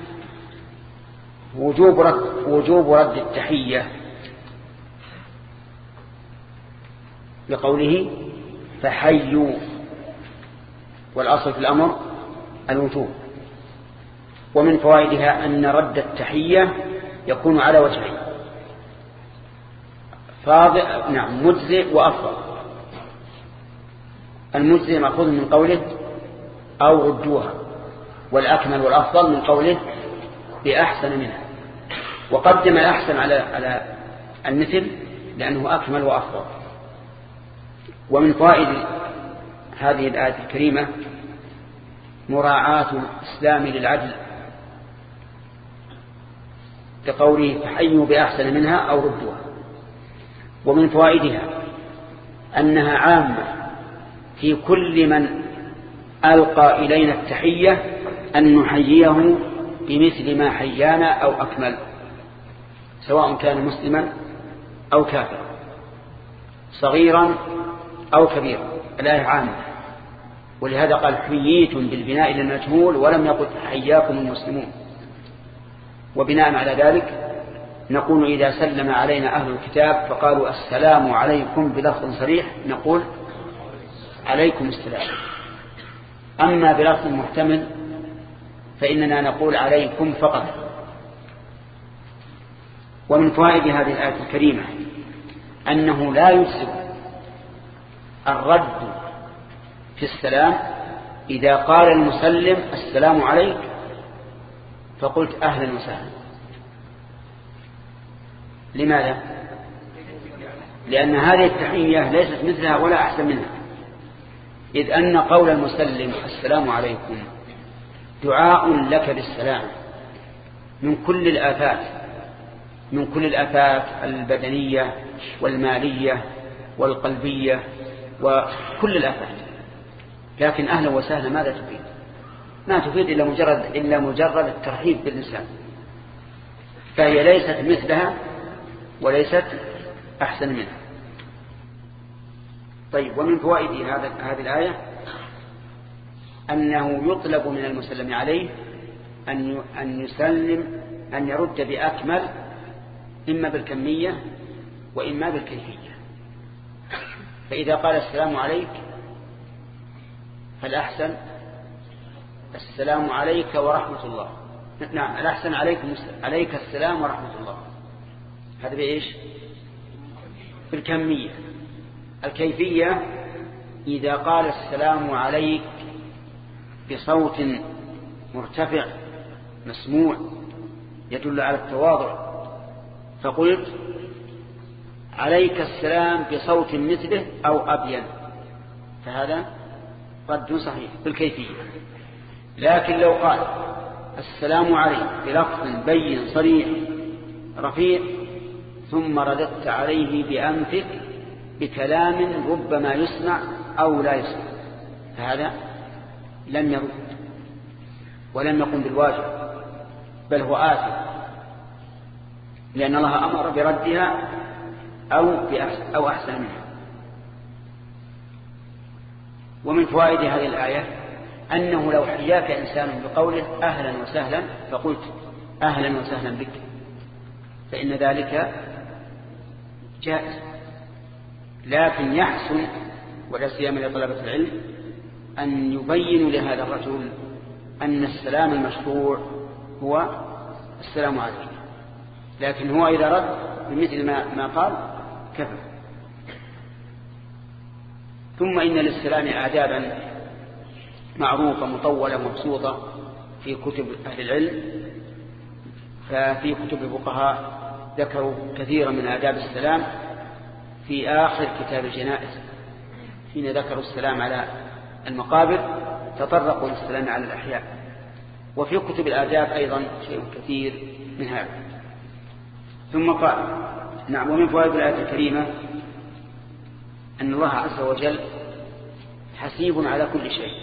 وجوب رد, وجوب رد التحية لقوله فحيوا، والأصل في الأمر الوجوب. ومن فوائدها أن رد التحية يكون على وجهين، فاضل نعم مجزئ وأفضل. المجزئ مأخوذ من قوله أو ردوها، والأكمل والأفضل من قوله بأحسن منها، وقدم الأحسن على على المثل لأنه أكمل وأفضل. ومن فوائد هذه الآية الكريمة مراعاة الإسلام للعدل، كقوله فحيوا بأحسن منها أو ردوها. ومن فوائدها أنها عامة في كل من ألقى إلينا التحية أن نحييه بمثل ما حيانا أو أكمل، سواء كان مسلما أو كافرا، صغيرا أو كبيرا، الآية عامة. ولهذا قال حييتم بالبناء للمجهول ولم يقل حياكم المسلمون. وبناء على ذلك نقول إذا سلم علينا أهل الكتاب فقالوا السلام عليكم بلفظ صريح نقول عليكم السلام، أما بلفظ محتمل فإننا نقول عليكم فقط. ومن فوائد هذه الآية الكريمة أنه لا يجزئ الرد في السلام إذا قال المسلم السلام عليك فقلت أهلا وسهلا. لماذا؟ لأن هذه التحية ليست مثلها ولا أحسن منها، إذ أن قول المسلم السلام عليكم دعاء لك بالسلام من كل الآفات، من كل الآفات البدنية والمالية والقلبية وكل الآفات. لكن أهلا وسهلا ماذا تفيد؟ ما تفيد إلا مجرد, إلا مجرد الترحيب بالإنسان، فهي ليست مثلها وليست أحسن منها. طيب، ومن فوائد هذه الآية أنه يطلب من المسلم عليه أن يسلم أن يرد بأكمل، إما بالكمية وإما بالكيفية. فإذا قال السلام عليك فالأحسن السلام عليك ورحمة الله، نعم الأحسن عليكم عليك السلام ورحمة الله، هذا بإيش؟ بالكمية. الكيفية إذا قال السلام عليك بصوت مرتفع مسموع يدل على التواضع، فقلت عليك السلام بصوت مثله أو أبين، فهذا رد صحيح بالكيفية. لكن لو قال السلام عليك بلفظ بين صريح رفيع ثم رددت عليه بأنفك بكلام ربما يسمع أو لا يسمع، فهذا لم يرد ولم يقم بالواجب، بل هو آثم، لأن الله أمر بردها أو بأحسن أو أحسن منها. ومن فوائد هذه الآية أنه لو حياك إنسان بقوله أهلا وسهلا فقلت أهلا وسهلا بك فإن ذلك جائز، لكن يحسن ولا سيما لطلبة العلم أن يبين لهذا الرجل أن السلام المشروع هو السلام عليكم، لكن هو إذا رد بمثل ما, ما قال كفر. ثم إن للسلام آدابا معروفة مطولة مبسوطة في كتب أهل العلم، ففي كتب الفقهاء ذكروا كثيرا من آداب السلام في آخر كتاب الجنائز حين ذكروا السلام على المقابر تطرقوا للسلام على الأحياء، وفي كتب الآداب أيضا شيء كثير من هذا. ثم قال نعم ومن فوائد الآية الكريمة أن الله عز وجل حسيب على كل شيء،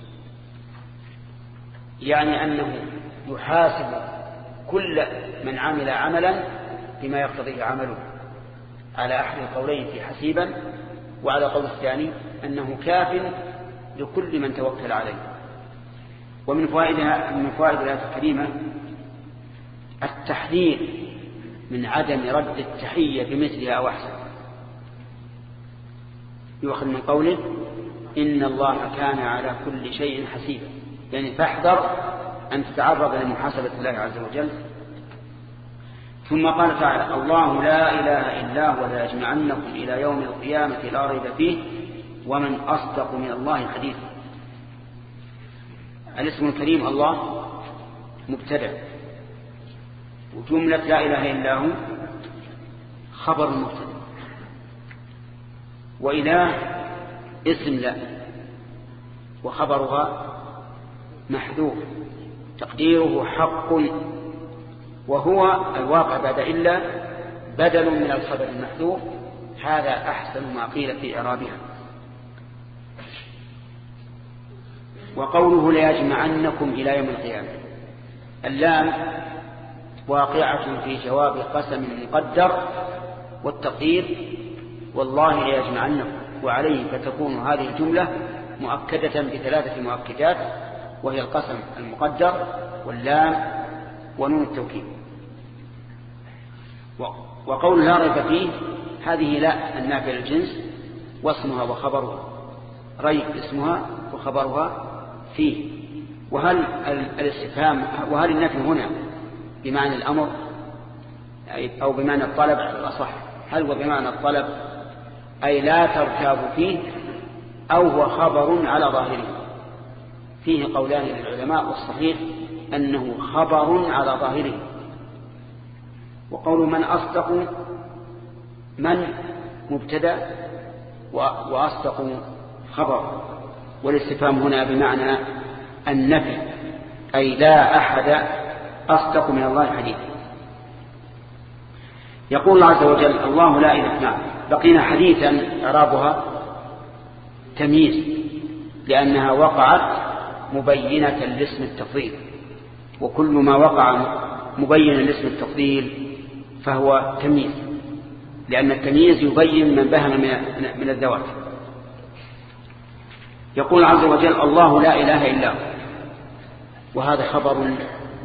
يعني أنه يحاسب كل من عمل عملا بما يقتضيه عمله، على أحد القولين في حسيبا، وعلى قول الثاني أنه كاف لكل من توكل عليه. ومن فوائدها من فوائد الآية الكريمة التحذير من عدم رد التحية بمثلها أو أحسن، يؤخذ من قوله إن الله كان على كل شيء حسيبا، يعني فاحذر أن تتعرض لمحاسبة الله عز وجل. ثم قال تعالى الله لا إله إلا هو ليجمعنكم إلى يوم القيامة لا ريب فيه ومن أصدق من الله حديثا. الاسم الكريم الله مبتدأ، وجملة لا إله إلا هو خبر مبتدأ، وإله اسم لا وخبرها محذوف تقديره حق، وهو الواقع بعد إلا بدل من الخبر المحذوف، هذا أحسن ما قيل في إعرابها. وقوله ليجمعنكم إلى يوم القيامة، اللام واقعة في جواب قسم مقدر، والتقدير والله ليجمعنكم، وعليه فتكون هذه الجملة مؤكدة بثلاثة مؤكدات، وهي القسم المقدر واللام ونون التوكيد. وقول لا ريب فيه هذه لا النافية للجنس واسمها وخبرها، ريب اسمها وخبرها فيه. وهل الاستفهام وهل النفي هنا بمعنى الأمر أو بمعنى الطلب على الأصح؟ هل هو بمعنى الطلب أي لا ترتاب فيه، أو هو خبر على ظاهره؟ فيه قولان للعلماء، والصحيح أنه خبر على ظاهره. وقول من أصدق من مبتدأ وأصدق خبر، والاستفهام هنا بمعنى النفي، أي لا أحد أصدق من الله حديثا. يقول الله عز وجل الله لا إله إلا هو. بقينا حديثا إعرابها تمييز، لأنها وقعت مبينة لاسم التفضيل، وكل ما وقع مبينا لاسم التفضيل فهو تمييز، لأن التمييز يبين من بهم من الذوات. يقول عز وجل الله لا إله إلا هو، وهذا خبر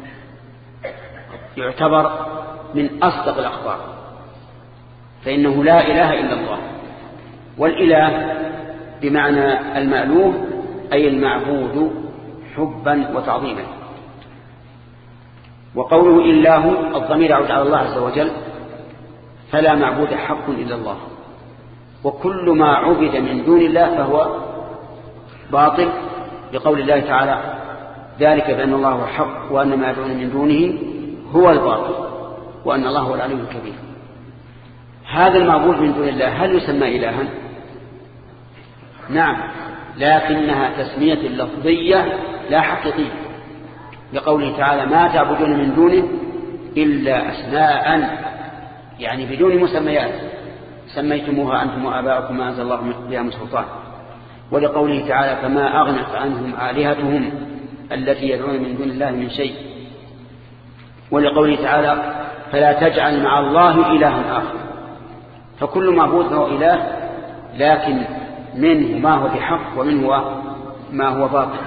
يعتبر من أصدق الأخبار، فإنه لا إله إلا الله، والإله بمعنى المألوه أي المعبود حبا وتعظيما. وقوله إلا هو الضمير يعود على الله عز وجل، فلا معبود حق إلا الله، وكل ما عبد من دون الله فهو باطل، بقول الله تعالى ذلك بأن الله هو الحق وأن ما يدعون من دونه هو الباطل وأن الله هو العلي الكبير. هذا المعبود من دون الله هل يسمى إلها؟ نعم، لكنها تسمية لفظية لا حقيقية، لقوله تعالى ما تعبدون من دونه إلا أسماء، يعني بدون مسميات سميتموها أنتم وآباؤكم ما أنزل الله بها من سلطان. ولقوله تعالى فما أغنت عنهم آلهتهم التي يدعون من دون الله من شيء. ولقوله تعالى فلا تجعل مع الله إلها آخر. فكل معبود هو إله، لكن منه ما هو بحق ومنه ما هو باطل.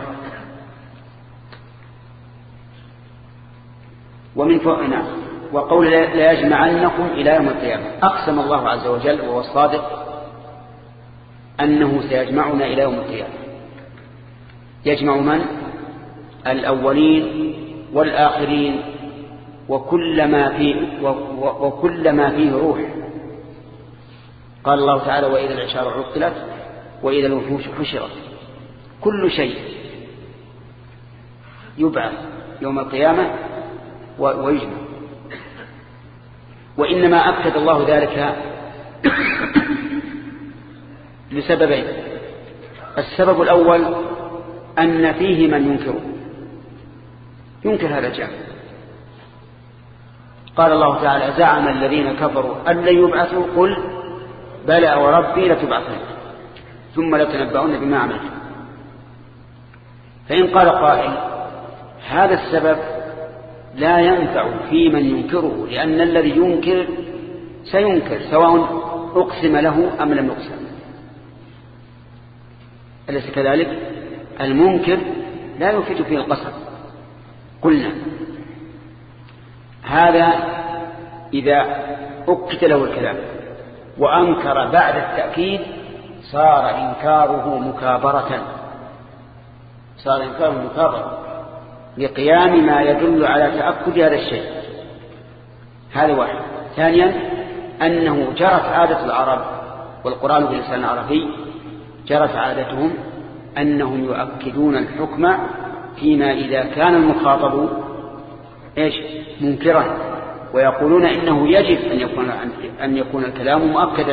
ومن فوقنا وقول لا يجمعنكم إلى يوم القيامة، أقسم الله عز وجل وهو الصادق أنه سيجمعنا إلى يوم القيامة. يجمع من؟ الأولين والآخرين وكل ما فيه, وكل ما فيه روح. قال الله تعالى وإذا العشار عطلت وإذا الوحوش حشرت. كل شيء يبعث يوم القيامة ويجمع. وإنما أكد الله ذلك لسببين. السبب الأول أن فيه من ينكر ينكر هذا الجمع. قال الله تعالى زعم الذين كفروا أن لن يبعثوا قل بلى وربي لتبعثن ثم لتنبؤن بما عملتم. فإن قال قائل هذا السبب لا ينفع في من ينكره، لأن الذي ينكر سينكر سواء أقسم له أم لم يقسم. أليس كذلك؟ المنكر لا يفيد فيه القسم. قلنا هذا إذا أكد له الكلام وأنكر بعد التأكيد صار إنكاره مكابرة، صار إنكاره مكابرة لقيام ما يدل على تأكد هذا الشيء. هذا واحد. ثانيا أنه جرت عادة العرب، والقرآن باللسان العربي جرت عادتهم أنهم يؤكدون الحكم فيما إذا كان المخاطب إيش منكرا، ويقولون إنه يجب أن يكون, أن يكون الكلام مؤكدا.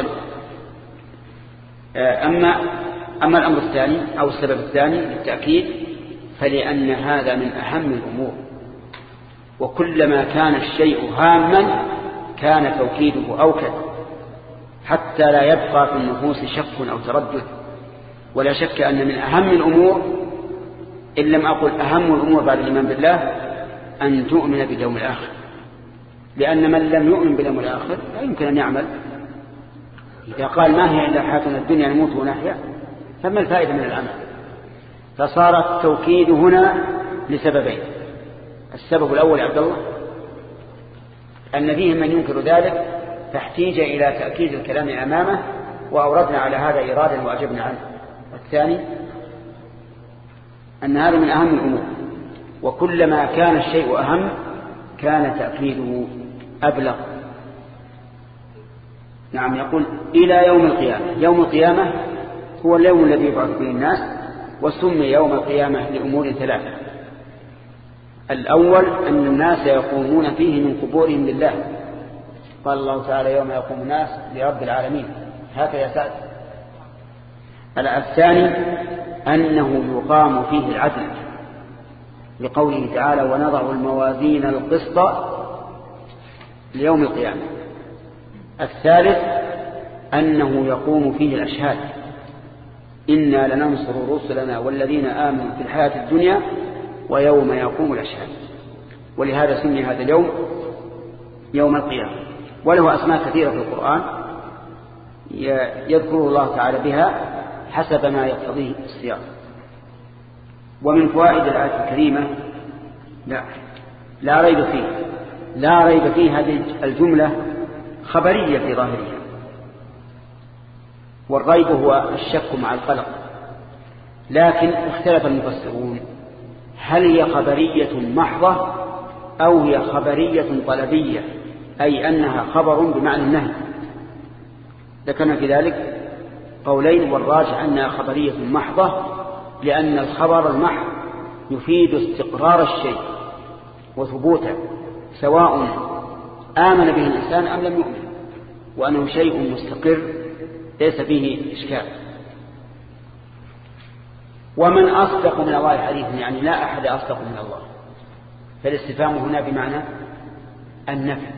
أما, أما الأمر الثاني أو السبب الثاني للتأكيد فلأن هذا من أهم الأمور، وكلما كان الشيء هاما كان توكيده أوكد حتى لا يبقى في النفوس شك أو تردد. ولا شك أن من أهم الأمور، إن لم أقل أهم الأمور بعد الإيمان بالله، أن تؤمن باليوم الآخر، لأن من لم يؤمن باليوم الآخر لا يمكن أن يعمل. إذا قال ما هي إلا حياتنا الدنيا نموت ونحيا فما الفائدة من العمل؟ فصار التوكيد هنا لسببين. السبب الأول عبد الله أن فيه من ينكر ذلك فاحتيج إلى تأكيد الكلام أمامه وأوردنا على هذا إرادا وأجبنا عنه. والثاني أن هذا من أهم الأمور، وكلما كان الشيء أهم كان تأكيده أبلغ. نعم، يقول إلى يوم القيامة. يوم القيامة هو اليوم الذي يبعث به الناس، وسمي يوم القيامة لأمور ثلاثة. الأول أن الناس يقومون فيه من قبورهم لله. قال الله تعالى يوم يقوم الناس لرب العالمين، هكذا سأت. الثاني أنه يقام فيه العدل لقوله تعالى ونضع الموازين القسط ليوم القيامة. الثالث أنه يقوم فيه الأشهاد إنا لننصر رسلنا والذين آمنوا في الحياة الدنيا ويوم يقوم الأشهاد. ولهذا سمي هذا اليوم يوم القيامة، وله أسماء كثيرة في القرآن يذكر الله تعالى بها حسب ما يقتضيه السياق. ومن فوائد الآية الكريمة لا لا ريب فيه لا ريب فيه هذه الجملة خبرية في ظاهرها، والريب هو الشك مع القلق. لكن اختلف المفسرون هل هي خبرية محضة أو هي خبرية طلبية، أي أنها خبر بمعنى النهي. ذكرنا في ذلك قولين، والراجح أنها خبرية محضة، لأن الخبر المحض يفيد استقرار الشيء وثبوته سواء آمن به الإنسان أم لم يؤمن، وأنه شيء مستقر ليس فيه إشكال. ومن أصدق من الله حديثا يعني لا أحد أصدق من الله. فالاستفهام هنا بمعنى النفي.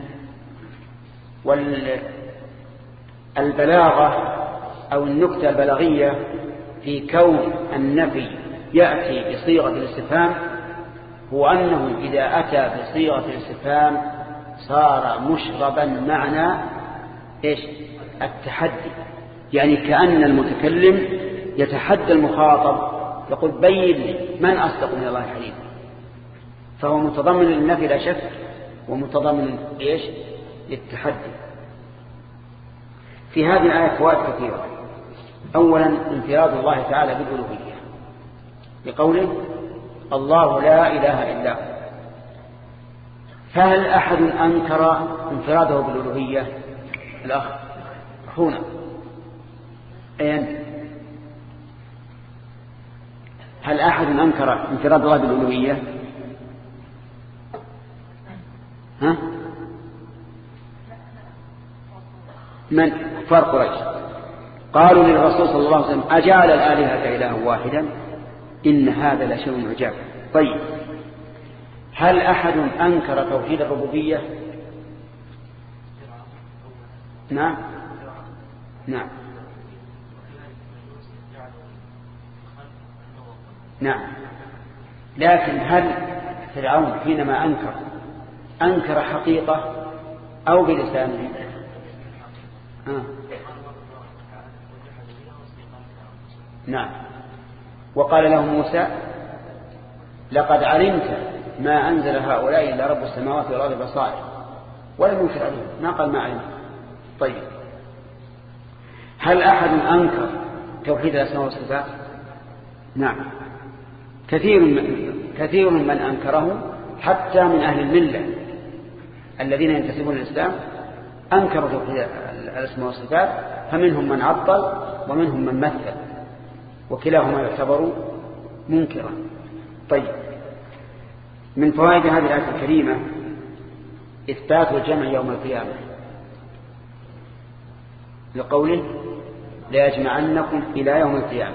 والبلاغة أو النكتة البلاغية في كون النفي يأتي بصيغة الاستفهام هو أنه إذا أتى بصيغة الاستفهام صار مشربا معنى إيش؟ التحدي، يعني كأن المتكلم يتحدى المخاطب يقول بين لي من أصدق من الله حديثا. فهو متضمن للنفي لا شك ومتضمن إيش؟ للتحدي. في هذه الآية فوائد كثيرة. أولا انفراد الله تعالى بالألوهية بقوله الله لا إله إلا هو. فهل أحد أنكر انفراده بالألوهية؟ الأخ هنا أين؟ هل أحد أنكر انفراد الله بالألوهية؟ ها؟ من؟ كفار قريش قالوا للرسول صلى الله عليه وسلم أجعل الآلهة إلها واحدا إن هذا لشيء عجاب. طيب هل أحد أنكر توحيد الربوبية؟ نعم نعم نعم. لكن هل فرعون حينما أنكر أنكر حقيقة أو بلسانه؟ آه. نعم. وقال له موسى لقد علمت ما أنزل هؤلاء إلا رب السماوات والأرض بصائر ولم ينكر عليهم، ما قال ما علمت. طيب هل أحد أنكر توحيد الأسماء والصفات؟ نعم كثير من كثير من أنكره حتى من أهل الملة الذين ينتسبون للإسلام أنكروا توحيد الأسماء والصفات، فمنهم من عطل ومنهم من مثل وكلاهما يعتبر منكرا. طيب من فوائد هذه الآية الكريمة إثبات الجمع يوم القيامة لقوله لا يجمعنكم إلى يوم القيامة،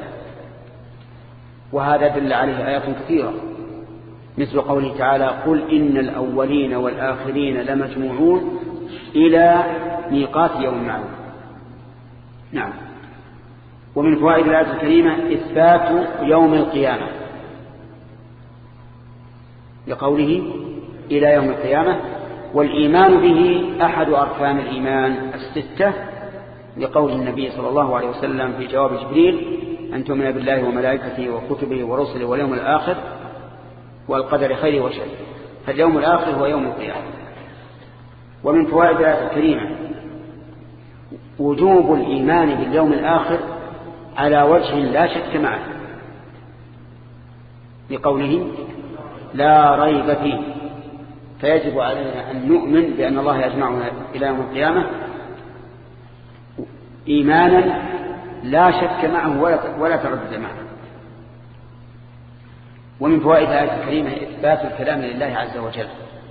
وهذا دل عليه آيات كثيرة مثل قوله تعالى قل إن الأولين والآخرين لمجموعون إلى ميقات يوم معلوم. نعم. ومن فوائد الآية الكريمة إثبات يوم القيامة لقوله إلى يوم القيامة، والإيمان به أحد أركان الإيمان الستة لقول النبي صلى الله عليه وسلم في جواب جبريل أن تؤمن بالله وملائكته وكتبه ورسله واليوم الآخر والقدر خيره وشره، فاليوم الآخر هو يوم القيامة. ومن فوائد الآية الكريمة وجوب الإيمان باليوم الآخر على وجه لا شك معه لقوله لا ريب فيه، فيجب علينا أن نؤمن بأن الله يجمعنا إلى يوم القيامة إيمانا لا شك معه ولا تردد معه. ومن فوائد الآية الكريمة إثبات الكلام لله عز وجل.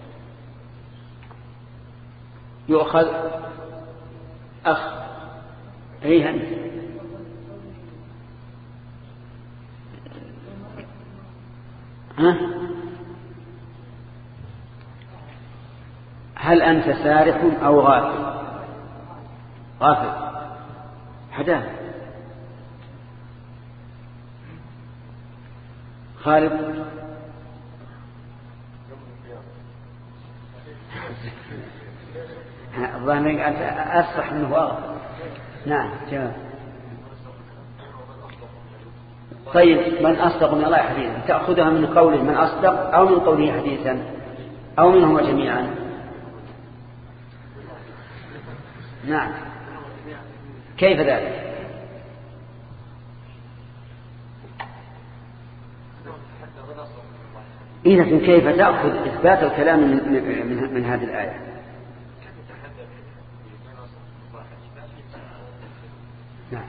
يؤخذ أخ أيها ها؟ هل أنت سارح أو غافل؟ غافل حدا. خالد الظاهر أصح منه غافل. نعم جميل. طيب من أصدق من الله حديثا تأخذها من قوله من أصدق أو من قوله حديثا أو منهما جميعا؟ نعم. كيف ذلك؟ إذا كيف تأخذ إثبات الكلام من, من, من هذه الآية؟ نعم.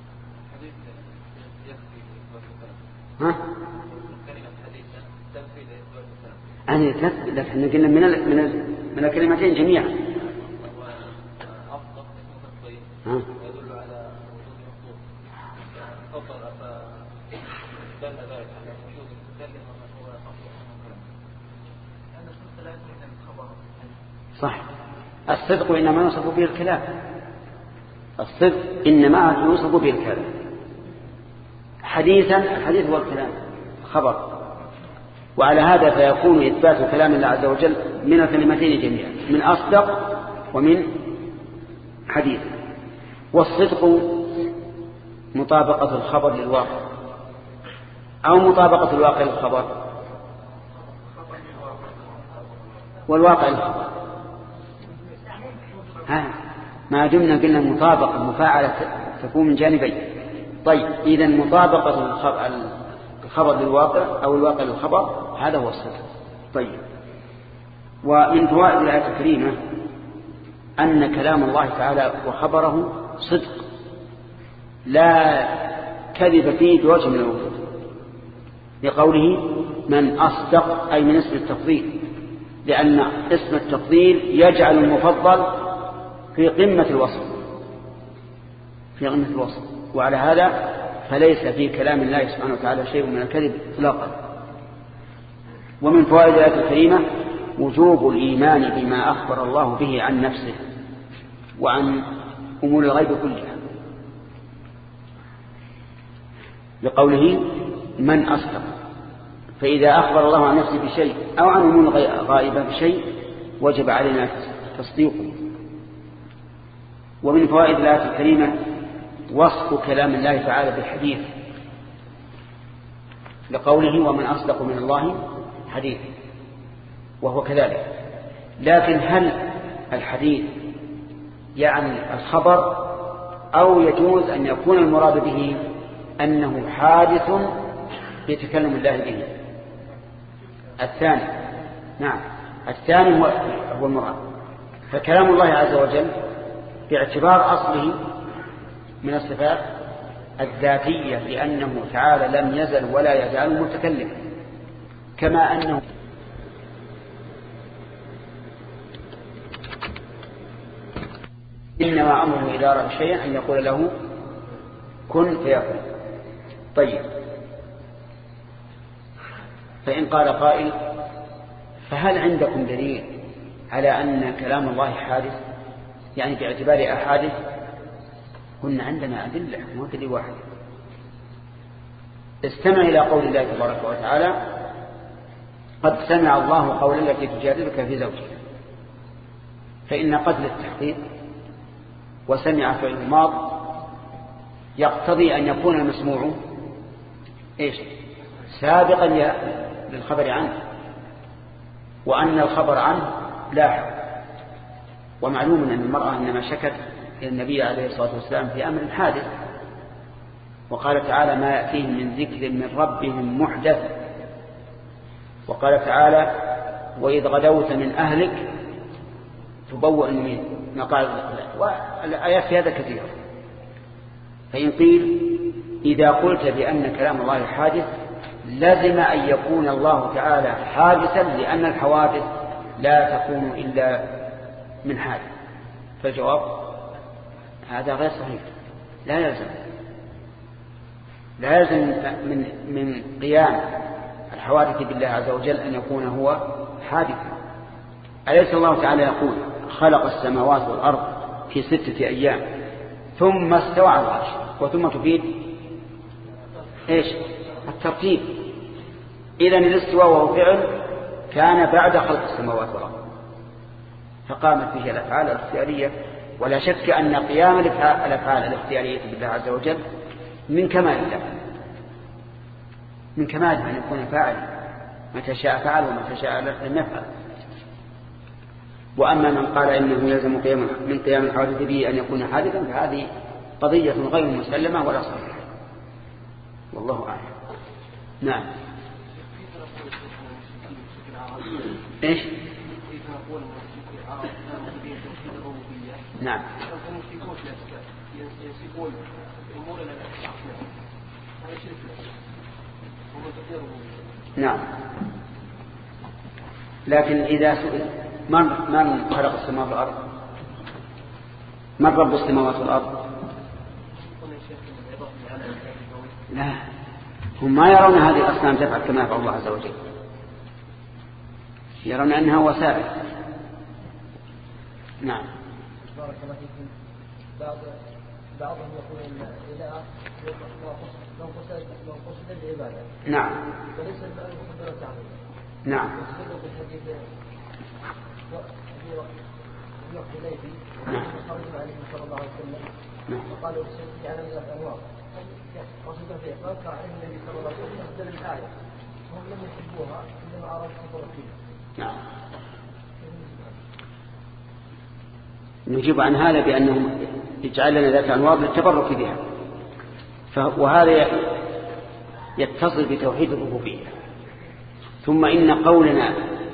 ها؟ أنا تثبت لكن قلنا من ال من ال من الكلمتين جميعا. ها؟ دل ذلك على وجود التكلم وهو لأن الصدق لا يكون إلا بالخبر. صح. الصدق إنما يوصف به الكلام. الصدق إنما يوصف به الكلام. حديثا الحديث هو الكلام خبر. وعلى هذا فيكون إثبات كلام الله عز وجل من الكلمتين جميعا، من أصدق ومن حديث. والصدق مطابقة الخبر للواقع أو مطابقة الواقع للخبر، والواقع للخبر. ها ما دمنا قلنا مطابقة المفاعلة تكون من جانبين. طيب إذا مطابقة الخبر للواقع أو الواقع للخبر هذا هو الصدق. طيب ومن فوائد الآية الكريمة أن كلام الله تعالى وخبره صدق لا كذب فيه بوجه من الوجوه، لقوله من أصدق أي من اسم التفضيل، لأن اسم التفضيل يجعل المفضل في قمة الوصف في قمة الوصف وعلى هذا فليس في كلام الله سبحانه وتعالى شيء من الكذب إطلاقا. ومن فوائد الآية الكريمة وجوب الإيمان بما أخبر الله به عن نفسه وعن أمور الغيب كلها، لقوله من أصدق. فإذا أخبر الله عن نفسه بشيء أو عن أمور غائبة بشيء وجب علينا تصديقه. ومن فوائد الآية الكريمة وصف كلام الله تعالى بالحديث، لقوله ومن أصدق من الله حديث، وهو كذلك. لكن هل الحديث يعني الخبر أو يجوز أن يكون المراد به أنه حادث بتكلم الله به؟ الثاني نعم الثاني هو هو المراد. فكلام الله عز وجل باعتبار أصله من الصفات الذاتية، لأنه تعالى لم يزل ولا يزال متكلم، كما أنه إنما أمره إذا أراد شيئا أن يقول له كن فيكون. طيب فإن قال قائل فهل عندكم دليل على أن كلام الله حادث يعني باعتبار أحادث؟ قلنا عندنا أدلة مو دليل واحد. استمع إلى قول الله تبارك وتعالى قد سمع الله قول التي تجادلك في زوجها، فإن قتل التحقيق وسمع فعل الماض يقتضي أن يكون المسموع إيش سابقا للخبر عنه، وأن الخبر عنه لاحق. ومعلوم أن المرأة إنما شكت إلى النبي عليه الصلاة والسلام في أمر حادث، وقال تعالى ما يأتيهم من ذكر من ربهم محدث. وقال تعالى وإذ غدوت من أهلك تبوأ المؤمنين مقاعد للصلاة. والآيات في هذا كثيرة. فإن قيل إذا قلت بأن كلام الله حادث لازم أن يكون الله تعالى حادثا، لأن الحوادث لا تكون إلا من حادث. فالجواب هذا غير صحيح، لا يلزم لا يلزم من من قيام الحوادث بالله عز وجل أن يكون هو حادثا. أليس الله تعالى يقول خلق السماوات والأرض في ستة أيام ثم استوى على العرش، وثم تفيد إيش الترتيب. إذن الاستواء وهو فعل كان بعد خلق السماوات والأرض، فقامت به الأفعال الاختيارية. ولا شك أن قيام الأفعال الاختيارية بالله عز وجل من كمال الله، من كمال أن يكون فاعل متى شاء فعل ومتى شاء لم يفعل. وأما من قال إنه يلزم قيام من قيام الحوادث به أن يكون حادثا فهذه قضية غير مسلمة ولا صحيحة، والله أعلم. نعم إيش نعم نعم. لكن إذا سئل من من خلق السماوات والأرض، من رب السماوات والأرض، لا هم ما يرون هذه الأصنام تفعل كما يفعل الله عز وجل، يرون أنها وسائل. نعم. بارك الله فيكم. بعض بعضهم يقول ان الاله لو قصد لو قصد العباده. نعم. وليس المقصود التعظيم. نعم. يستدل بالحديث في وقت الليل. نعم. خرج عليه صلى الله عليه وسلم. نعم. وقالوا جعل من الانوار. وصدق فيه فذكر عليه النبي صلى الله عليه وسلم استدل الايه. هم لم يحبوها انما ارادوا التفرق فيها. نعم. نجيب عن هذا بأنهم يجعل لنا ذات أنوار للتبرك بها، وهذا يتصل بتوحيد الربوبية. ثم إن قولنا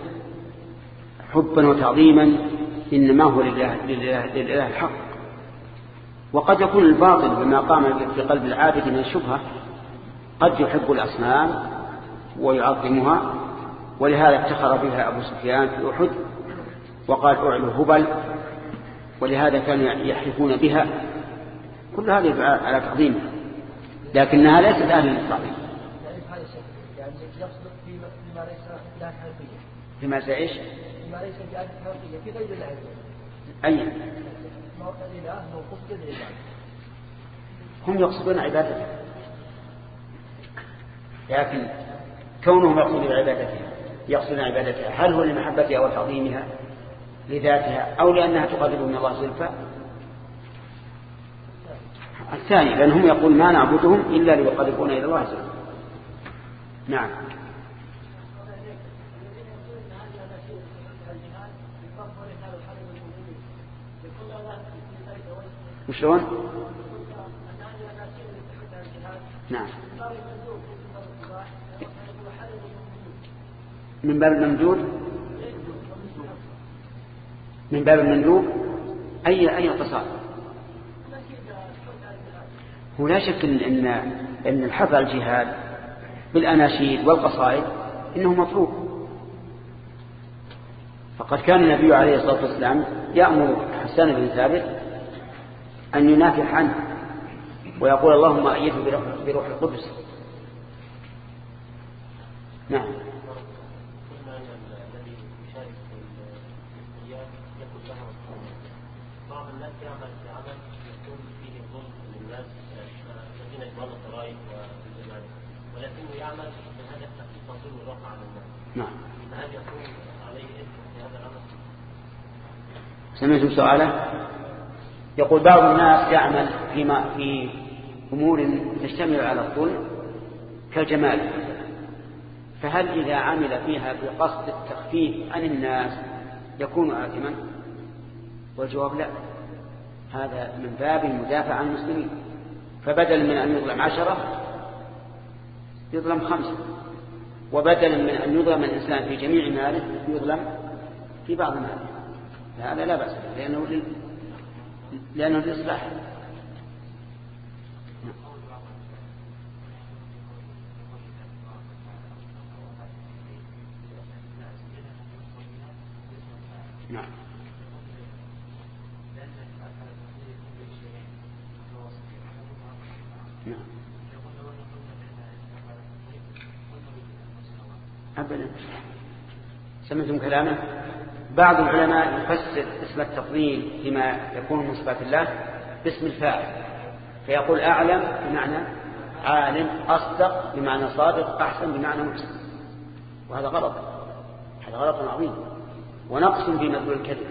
حبا وتعظيما إنما هو لله, لله, لله الحق، وقد يكون الباطل بما قام في قلب العابد من الشبهة، قد يحب الأصنام ويعظمها، ولهذا افتخر بها أبو سفيان في أحد وقال أعلو هبل، ولهذا كانوا يحلفون بها. كل هذا يدعى على تعظيمها، لكنها ليست أهل للتعظيم. يعني يصدق فيما ليس له حقيقية. فيما سيعيش؟ فيما ليس بأهل حقيقية في غير العلم. أي؟ الإله هو قصد العبادة. هم يقصدون عبادتها، لكن كونهم يقصدون عبادتها يقصدون عبادتها هل هو لمحبتها وتعظيمها لذاتها أو لأنها تقرب من الله زلفى؟ الثاني، لأنهم يقول ما نعبدهم إلا ليقربونا إلى الله زلفى. نعم. وشلون؟ نعم. من باب الممدود، من باب المندوب. أي أي اتصال؟ هو لا شك إن إن الحث على الجهاد بالأناشيد والقصائد إنه مطلوب، فقد كان النبي عليه الصلاة والسلام يأمر حسان بن ثابت أن ينافح عنه ويقول اللهم أيده بروح القدس. نعم. بعض الناس يعمل في عمل يكون فيه ظلم للناس الذين يقبلوا الضرائب والزمان، ولكنه يعمل بهدف تنظيم الواقع على الناس. نعم. فهل يكون عليه إثم في هذا العمل؟ سمعتم سؤاله؟ يقول بعض الناس يعمل فيما في أمور تشتمل على الظلم كالجمال، فهل إذا عمل فيها بقصد التخفيف عن الناس يكون آثما؟ والجواب لا، هذا من باب المدافع عن المسلمين، فبدل من أن يظلم عشرة يظلم خمسة، وبدل من أن يظلم الإنسان في جميع ماله يظلم في بعض ماله، هذا لا بأس لأنه لل... لأنه الإصلاح. نعم. نعم. أبدا. سمعتم كلامه؟ بعض العلماء يفسر اسم التفضيل فيما يكون من صفات الله باسم الفاعل، فيقول أعلم بمعنى عالم، أصدق بمعنى صادق، أحسن بمعنى محسن، وهذا غلط، هذا غلط عظيم ونقص في مدلول الكذب.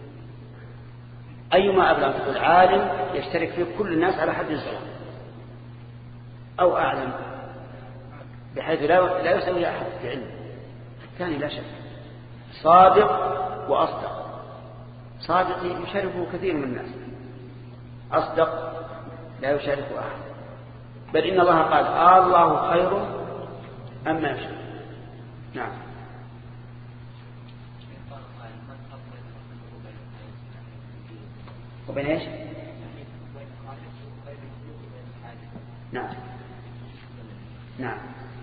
أيما أبلغ تقول عالم يشترك فيه كل الناس على حد سواء، أو أعلم بحيث لا يسوي أحد في علم. الثاني لا شك صادق وأصدق، صادق يشاركه كثير من الناس، أصدق لا يشاركه أحد، بل إن الله قال آه الله خير أما يشاء. نعم. وبين ايش؟ نعم. نعم.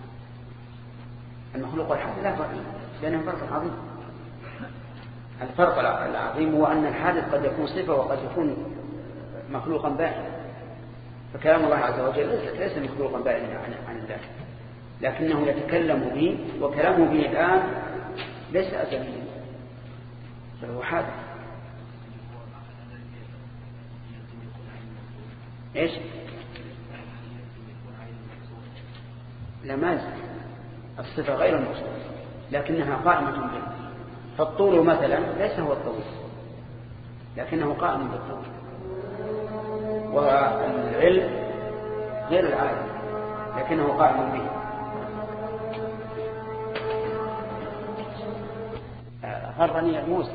المخلوق والحادث لا فرق بينهم، فرق عظيم. الفرق العظيم هو أن الحادث قد يكون صفة وقد يكون مخلوقا بائنا، فكلام الله عز وجل ليس مخلوقا بائنا عن الله. لكنه يتكلم به، وكلامه به الآن ليس أزليا بل هو حادث. إيش؟ لا ما يزال الصفة غير الموصوف لكنها قائمة به. فالطول مثلا ليس هو الطويل لكنه قائم بالطول، والعلم غير العالم لكنه قائم به. غرني موسى.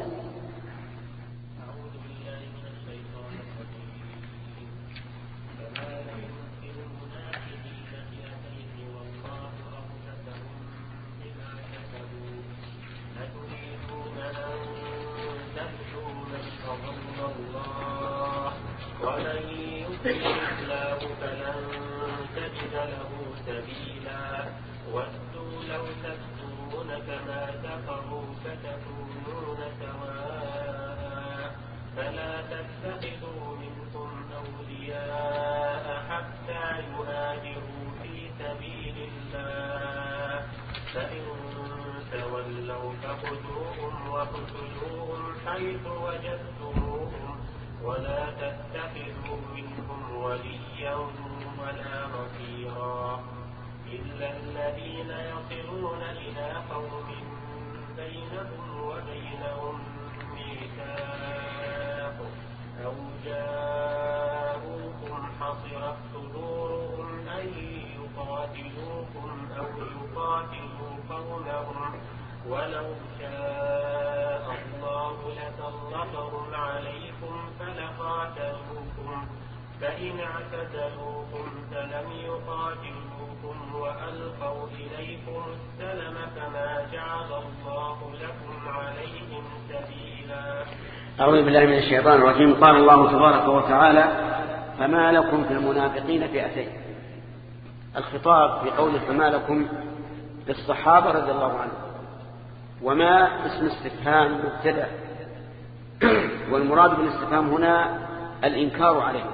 ولو شاء الله لسلطهم عليكم فلقاتلوكم فإن اعتزلوكم فلم يقاتلوكم وألقوا إليكم السلم فما جعل الله لكم عليهم سبيلا. أعوذ بالله من الشيطان الرجيم. قال الله تبارك وتعالى: فما لكم في المنافقين فئتين. الخطاب في قوله فما لكم للصحابة رضي الله عنهم، وما اسم استفهام مبتدأ، والمراد بالاستفهام هنا الإنكار عليه،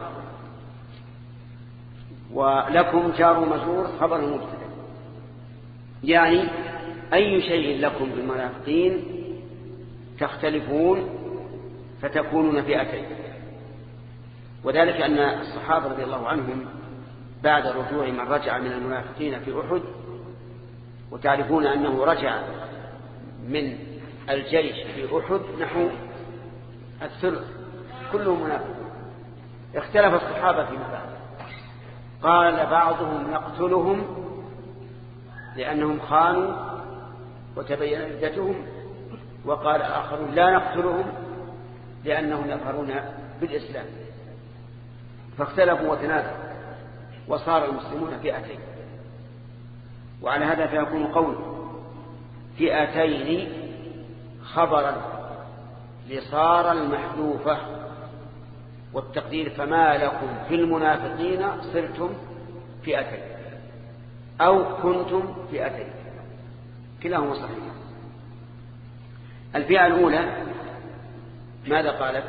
ولكم جار مجرور خبر مبتدأ، يعني أي شيء لكم بالمنافقين تختلفون فتكونون فئتين. وذلك أن الصحابة رضي الله عنهم بعد رجوع من رجع من المنافقين في أحد، وتعرفون أنه رجع من الجيش في أحد نحو الثلث كلهم منافقون، اختلف الصحابة في ماذا. قال بعضهم نقتلهم لأنهم خانوا وتبين ردتهم، وقال آخرون لا نقتلهم لأنهم يظهرون بالإسلام، فاختلفوا وتنازعوا وصار المسلمون فئتين. وعلى هذا فيكون قول فئتين خبرا لصار المحذوفة، والتقدير فما لكم في المنافقين صرتم فئتين أو كنتم فئتين، كلاهما صحيح. الفئة الأولى ماذا قالت؟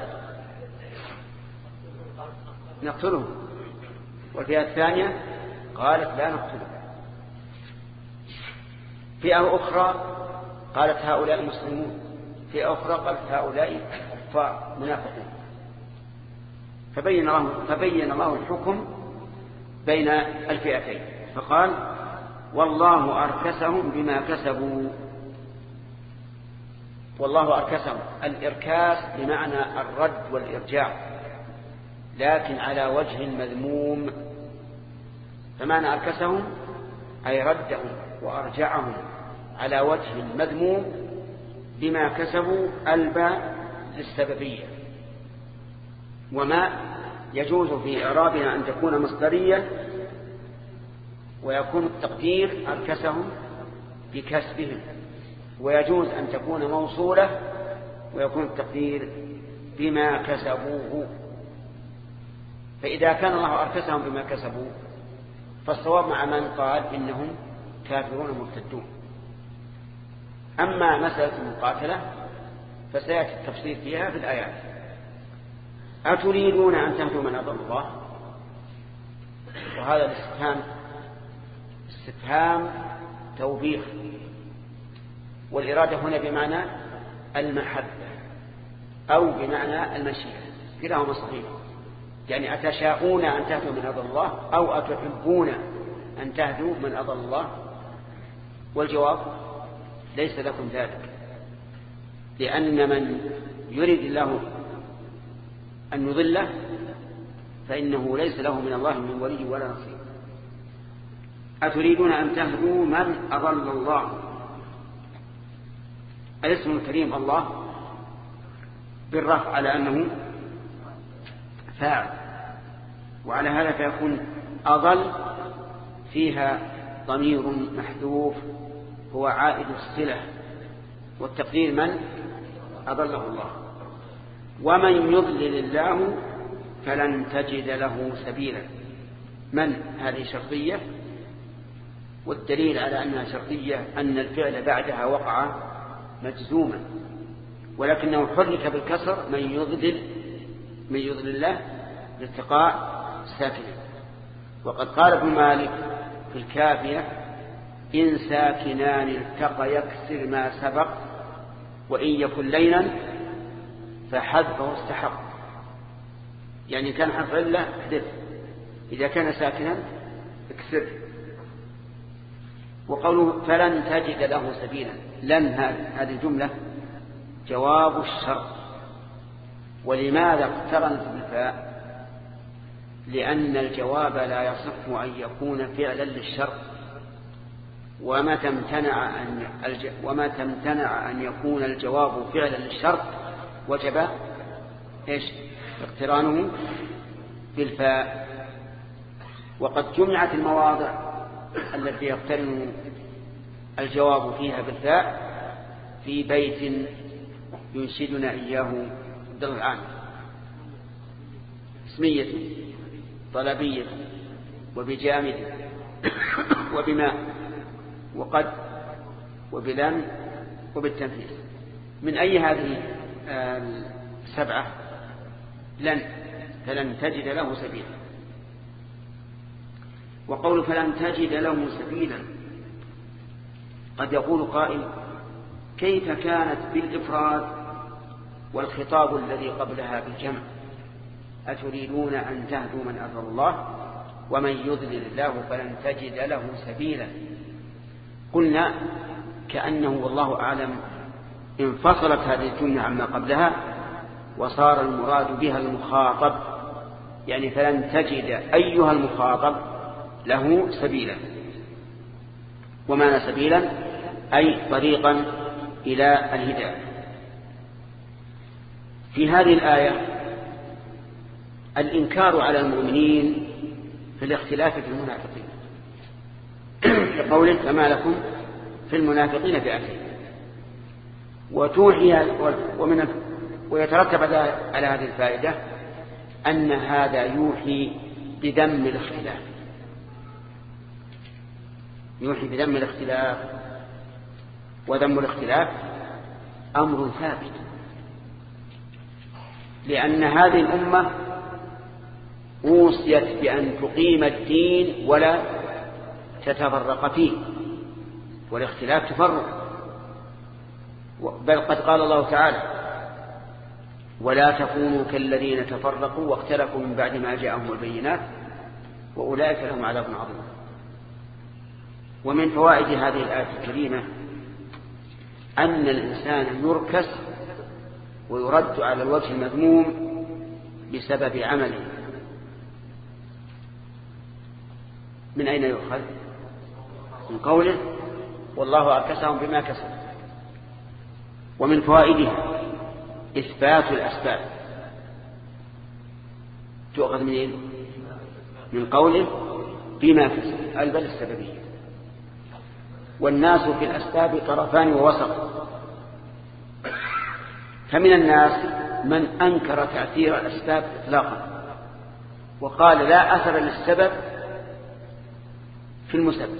نقتلهم. والفئة الثانية قالت لا نقتلهم. فئة أخرى قالت هؤلاء مسلمون، فئة أخرى قالت هؤلاء كفار منافقون. فبين الله, فبين الله الحكم بين الفئتين، فقال والله أركسهم بما كسبوا. والله أركسهم، الإركاس بمعنى الرد والإرجاع، لكن على وجه مذموم. فمعنى أركسهم أي ردهم وأرجعهم على وجه مذموم بما كسبوا الباء للسببية، وما يجوز في إعرابها أن تكون مصدرية، ويكون التقدير أركسهم بكسبهم، ويجوز أن تكون موصولة ويكون التقدير بما كسبوه. فإذا كان الله أركسهم بما كسبوا فالصواب مع من قال إنهم كافرون مرتدون. أما مسألة المقاتلة فسيأتي التفصيل فيها في الآيات. أتريدون أن تهدوا من أضل الله؟ وهذا الاستفهام استفهام توبيخ، والإرادة هنا بمعنى المحبة أو بمعنى المشيئة، كلاهما صحيح. يعني أتشاءون أن تهدوا من أضل الله أو أتحبون أن تهدوا من أضل الله؟ والجواب ليس لكم ذلك، لأن من يريد الله أن يضله فإنه ليس له من الله من ولي ولا نصير. أتريدون أن تهدوا من أضل الله؟ الاسم الكريم الله بالرفع على أنه فاعل، وعلى هذا فيكون أضل فيها ضمير محذوف هو عائد الصلة، والتقدير من أضله الله. ومن يضلل الله فلن تجد له سبيلا. من هذه شرطية، والدليل على أنها شرطية أن الفعل بعدها وقع مجزوما، ولكنه حرك بالكسر من يضلل من يضلل الله لالتقاء ساكنه. وقد قال ابن مالك في الكافية: إن ساكنان التقى يكسر ما سبق، وإن يكن لينا فحذفه استحق. يعني كان حرف علة احذف، إذا كان ساكنا اكسر. وقوله فلن تجد له سبيلا، لن هذه الجملة جواب الشرط. ولماذا اقترنت بالفاء؟ لأن الجواب لا يصح أن يكون فعلا للشرط، وما تمتنع أن الج... وما تمتنع أن يكون الجواب فعلا للشرط وجب إيش؟ اقترانه بالفاء. وقد جمعت المواضع التي يقترن الجواب فيها بالفاء في بيت ينشدنا إياه عبد الله العامر: اسمية طلبية وبجامد وبماء وقد وبلن وبالتنفيذ. من أي هذه السبعة؟ لن، فلن تجد له سبيلا. وقول فلن تجد له سبيلا، قد يقول قائل: كيف كانت بالإفراد والخطاب الذي قبلها بالجمع؟ أتريدون أن تهدوا من أضل الله ومن يضلل الله فلن تجد له سبيلا. قلنا كأنه والله أعلم انفصلت هذه الجملة عما قبلها وصار المراد بها المخاطب، يعني فلن تجد أيها المخاطب له سبيلا. ومعنى سبيلا أي طريقا إلى الهداية. في هذه الآية الإنكار على المؤمنين في الاختلاف في المنافقين، كقوله: فما لكم في المنافقين فئتين. وتوحي ومن ويترتب على هذه الفائدة أن هذا يوحي بذم الاختلاف، يوحي بذم الاختلاف. وذم الاختلاف أمر ثابت، لأن هذه الأمة أوصيت بأن تقيم الدين ولا تتفرق فيه، والاختلاف تفرق. بل قد قال الله تعالى: ولا تكونوا كالذين تفرقوا واختلفوا من بعد ما جاءهم البينات وأولئك لهم عذاب عظيم. ومن فوائد هذه الآية الكريمة أن الإنسان يركس ويرد على الوجه المذموم بسبب عمله. من أين يؤخذ؟ من قوله: والله أركسهم بما كسبوا. ومن فوائدها إثبات الأسباب. تؤخذ من إيه؟ من قوله بما كسب، البل السببية. والناس في الأسباب طرفان ووسط، فمن الناس من أنكر تأثير الأسباب إطلاقا وقال لا أثر للسبب في المسبب،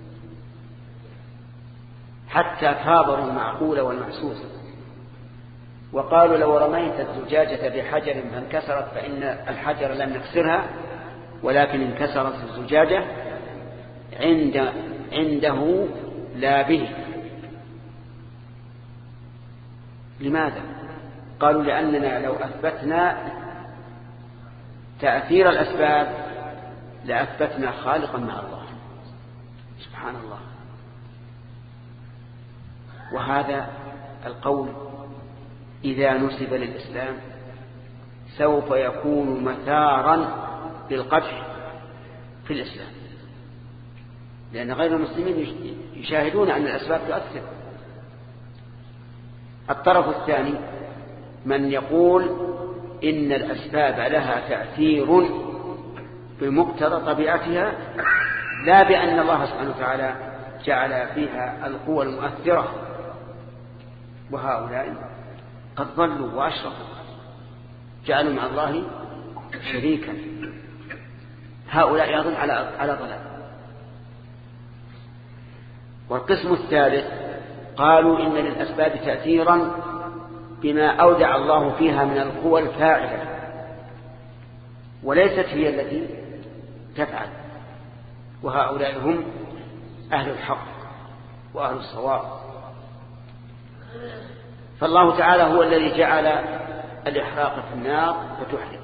حتى كابروا المعقول والمحسوس، وقالوا لو رميت الزجاجة بحجر فانكسرت فإن الحجر لم يكسرها ولكن انكسرت الزجاجة، عند عنده لا به. لماذا؟ قالوا لأننا لو أثبتنا تأثير الأسباب لأثبتنا خالقا مع الله سبحان الله. وهذا القول إذا نسب للإسلام سوف يكون مثارا للقدح في الإسلام، لأن غير المسلمين يشاهدون أن الأسباب تؤثر. الطرف الثاني من يقول إن الأسباب لها تأثير بمقتضى طبيعتها، لا بأن الله سبحانه وتعالى جعل فيها القوى المؤثرة. وهؤلاء قد ضلوا وأشركوا، جعلوا مع الله شريكا. هؤلاء يظن على على ضلال. والقسم الثالث قالوا إن للأسباب تأثيرا بما أودع الله فيها من القوى الفاعلة، وليست هي التي تفعل. وهؤلاء هم أهل الحق وأهل الصواب. فالله تعالى هو الذي جعل الإحراق في النار وتحرق،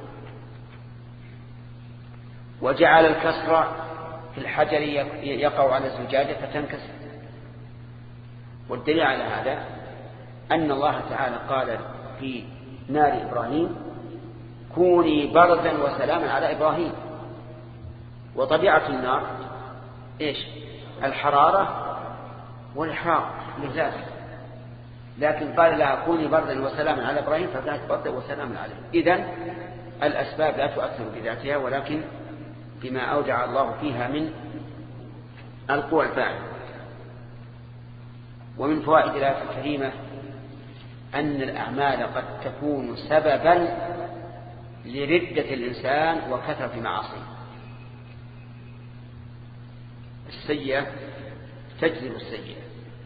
وجعل الكسر في الحجر يقع على الزجاجة فتنكسر. والدليل على هذا أن الله تعالى قال في نار إبراهيم كوني بردا وسلاما على إبراهيم. وطبيعة النار إيش؟ الحرارة والإحراق لذاته، لكن قال لها كوني بردا وسلاما على إبراهيم فكانت بردا وسلاما عليه. إذن الأسباب لا تؤثر بذاتها، ولكن بما أودع الله فيها من القوى الفاعلة. ومن فوائد الآية الكريمة أن الأعمال قد تكون سببا لردة الإنسان وكثرة معاصيه. السيئة تجذب السيئة،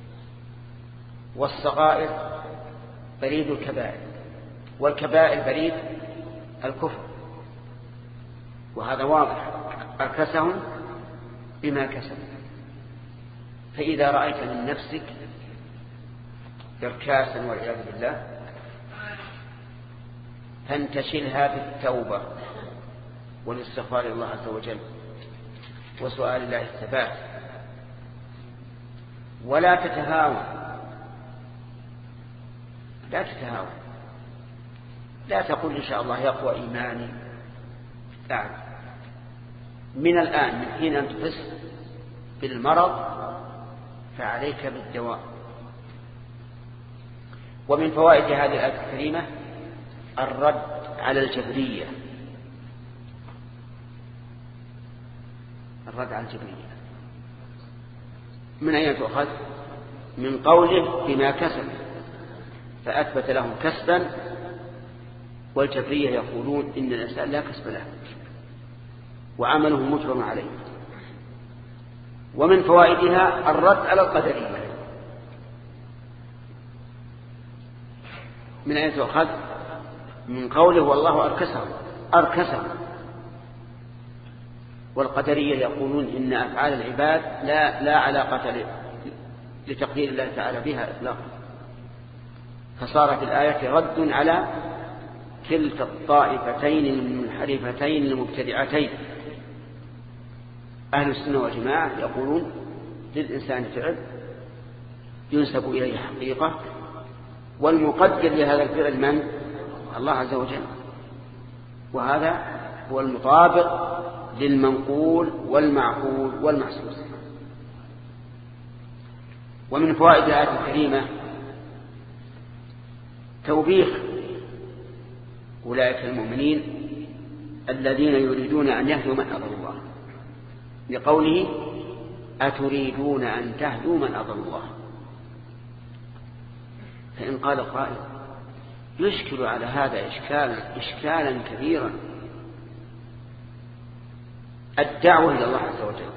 والصغائر بريد الكبائر، والكبائر بريد الكفر. وهذا واضح، أركسهم بما كسبوا. فإذا رأيت من نفسك إركاسا والعياذ بالله فانتشلها بالتوبة والاستغفار لله عز وجل وسؤال الله الثبات، ولا تتهاون. لا تتهاون، لا تقول إن شاء الله يقوى إيماني. لا، من الآن من حين أن تحس بالمرض فعليك بالدواء. ومن فوائد هذه الآية الكريمة الرد على الجبرية. الرد على الجبرية من أين تؤخذ؟ من قوله بما كسب، فأثبت لهم كسبا، والجبرية يقولون إن الإنسان لا كسب له وعمله مجرم عليه. ومن فوائدها الرد على القدرية. من أين تؤخذ؟ من قوله والله أركسه أركسه. والقدرية يقولون إن أفعال العباد لا لا علاقة لتقدير الله تعالى بها إطلاقا. فصارت الآية رد على كلتا الطائفتين المنحرفتين المبتدعتين. أهل السنة والجماعة يقولون للإنسان فعل ينسب إليه حقيقة، والمقدر لهذا الفعل من؟ الله عز وجل. وهذا هو المطابق للمنقول والمعقول والمحسوس. ومن فوائد الآية الكريمة توبيخ أولئك المؤمنين الذين يريدون أن يهدوا من أضل الله، لقوله أتريدون أن تهدوا من أضل الله. فإن قال قائل يشكل على هذا إشكالا إشكالا كبيرا، الدعوة إلى الله عز وجل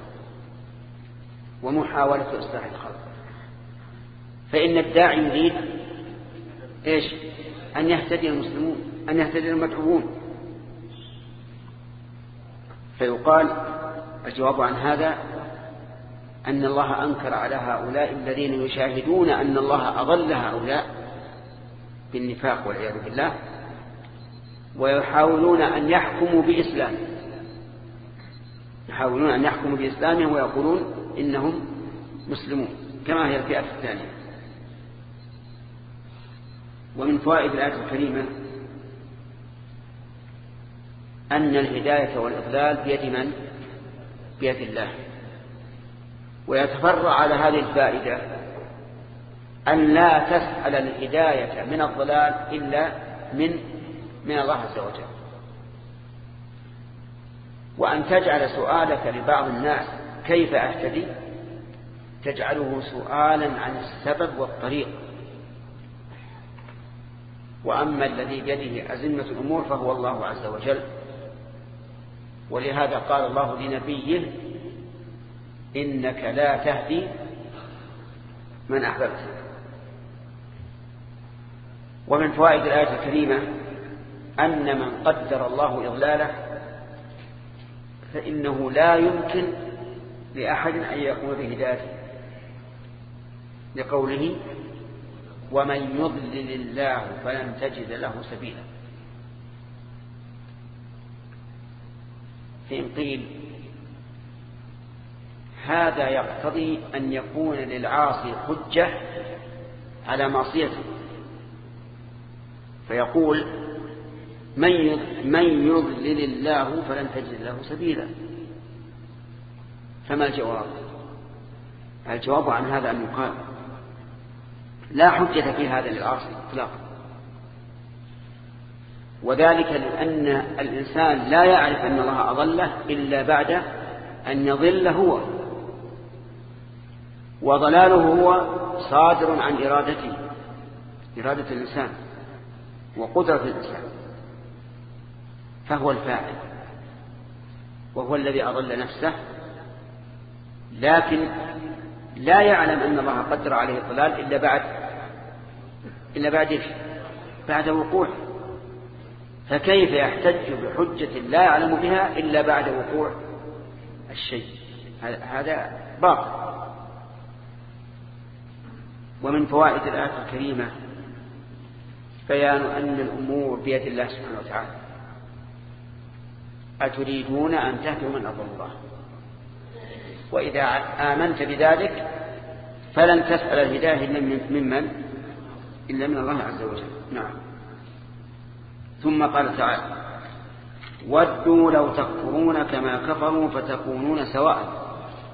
ومحاولة إصلاح الخلق. فإن الداعي يريد إيش؟ أن يهتدي المسلمون، أن يهتدي المدعوون. فيقال الجواب عن هذا أن الله أنكر على هؤلاء الذين يشاهدون أن الله أضل هؤلاء بالنفاق والعياذ بالله، ويحاولون أن يحكموا بإسلام يحاولون أن يحكموا بإسلامهم ويقولون إنهم مسلمون كما هي الفئة الثانية. ومن فوائد الآية الكريمة أن الهداية والإضلال بيد من؟ بيد الله. ويتفرع على هذه الفائدة أن لا تسأل الهداية من الضلال إلا من من الله عز وجل، وأن تجعل سؤالك لبعض الناس كيف أهتدي تجعله سؤالا عن السبب والطريق. وأما الذي بيده أزمة الأمور فهو الله عز وجل. ولهذا قال الله لنبيه إنك لا تهدي من أحببت. ومن فوائد الآية الكريمة أن من قدر الله إضلاله فإنه لا يمكن لأحد أن يقوم بهدايته، لقوله ومن يضلل الله فلن تجد له سبيلا. فإن قيل هذا يقتضي أن يكون للعاصي حجة على معصيته، فيقول من يضلل الله فلن تجد له سبيلا. فما الجواب؟ الجواب عن هذا أن يقال لا حجة في هذا للعاصي اطلاقا، وذلك لأن الإنسان لا يعرف أن الله أضله إلا بعد أن يضل هو، وضلاله هو صادر عن إرادته، إرادة الإنسان وقدرة الإنسان، فهو الفاعل وهو الذي أضل نفسه، لكن لا يعلم أن الله قدر عليه الضلال إلا بعد إلا بعد بعد وقوع. فكيف يحتج بحجة لا يعلم بها إلا بعد وقوع الشيء؟ هذا باطل. ومن فوائد الآية الكريمة بيان أن الأمور بيد الله سبحانه وتعالى. أتريدون أن تهدوا من أضل الله؟ وإذا آمنت بذلك فلن تسأل الهداية ممن إلا من الله عز وجل. نعم. ثم قال تعالى ودوا لو تكفرون كما كفروا فتكونون سواء.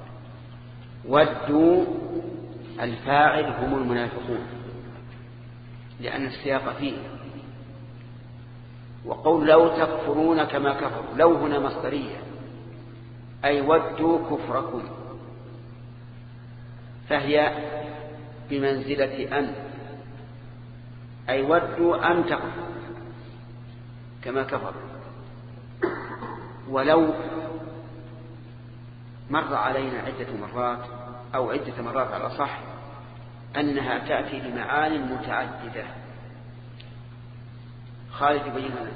ودوا الفاعل هم المنافقون لأن السياق فيه، وقول لو تكفرون كما كفروا لو هنا مصدرية، أي ودوا كفركم، فهي بمنزلة أن، أي ودوا أن تكفروا كما كفروا. ولو مر علينا عدة مرات أو عدة مرات على صح أنها تأتي بمعاني متعددة. خالد يبين لنا.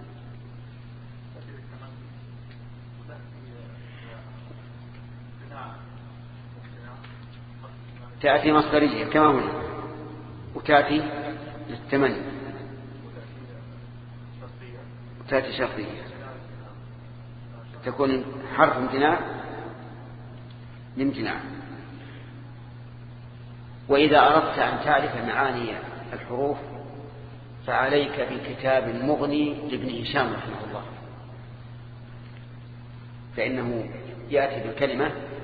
تأتي مصدرية كما هنا، وتأتي للتمني، وتأتي شرطية، تكون حرف امتناع لامتناع. وإذا أردت أن تعرف معاني الحروف فعليك بكتاب مغني لابن هشام رحمه الله، فإنه يأتي بالكلمة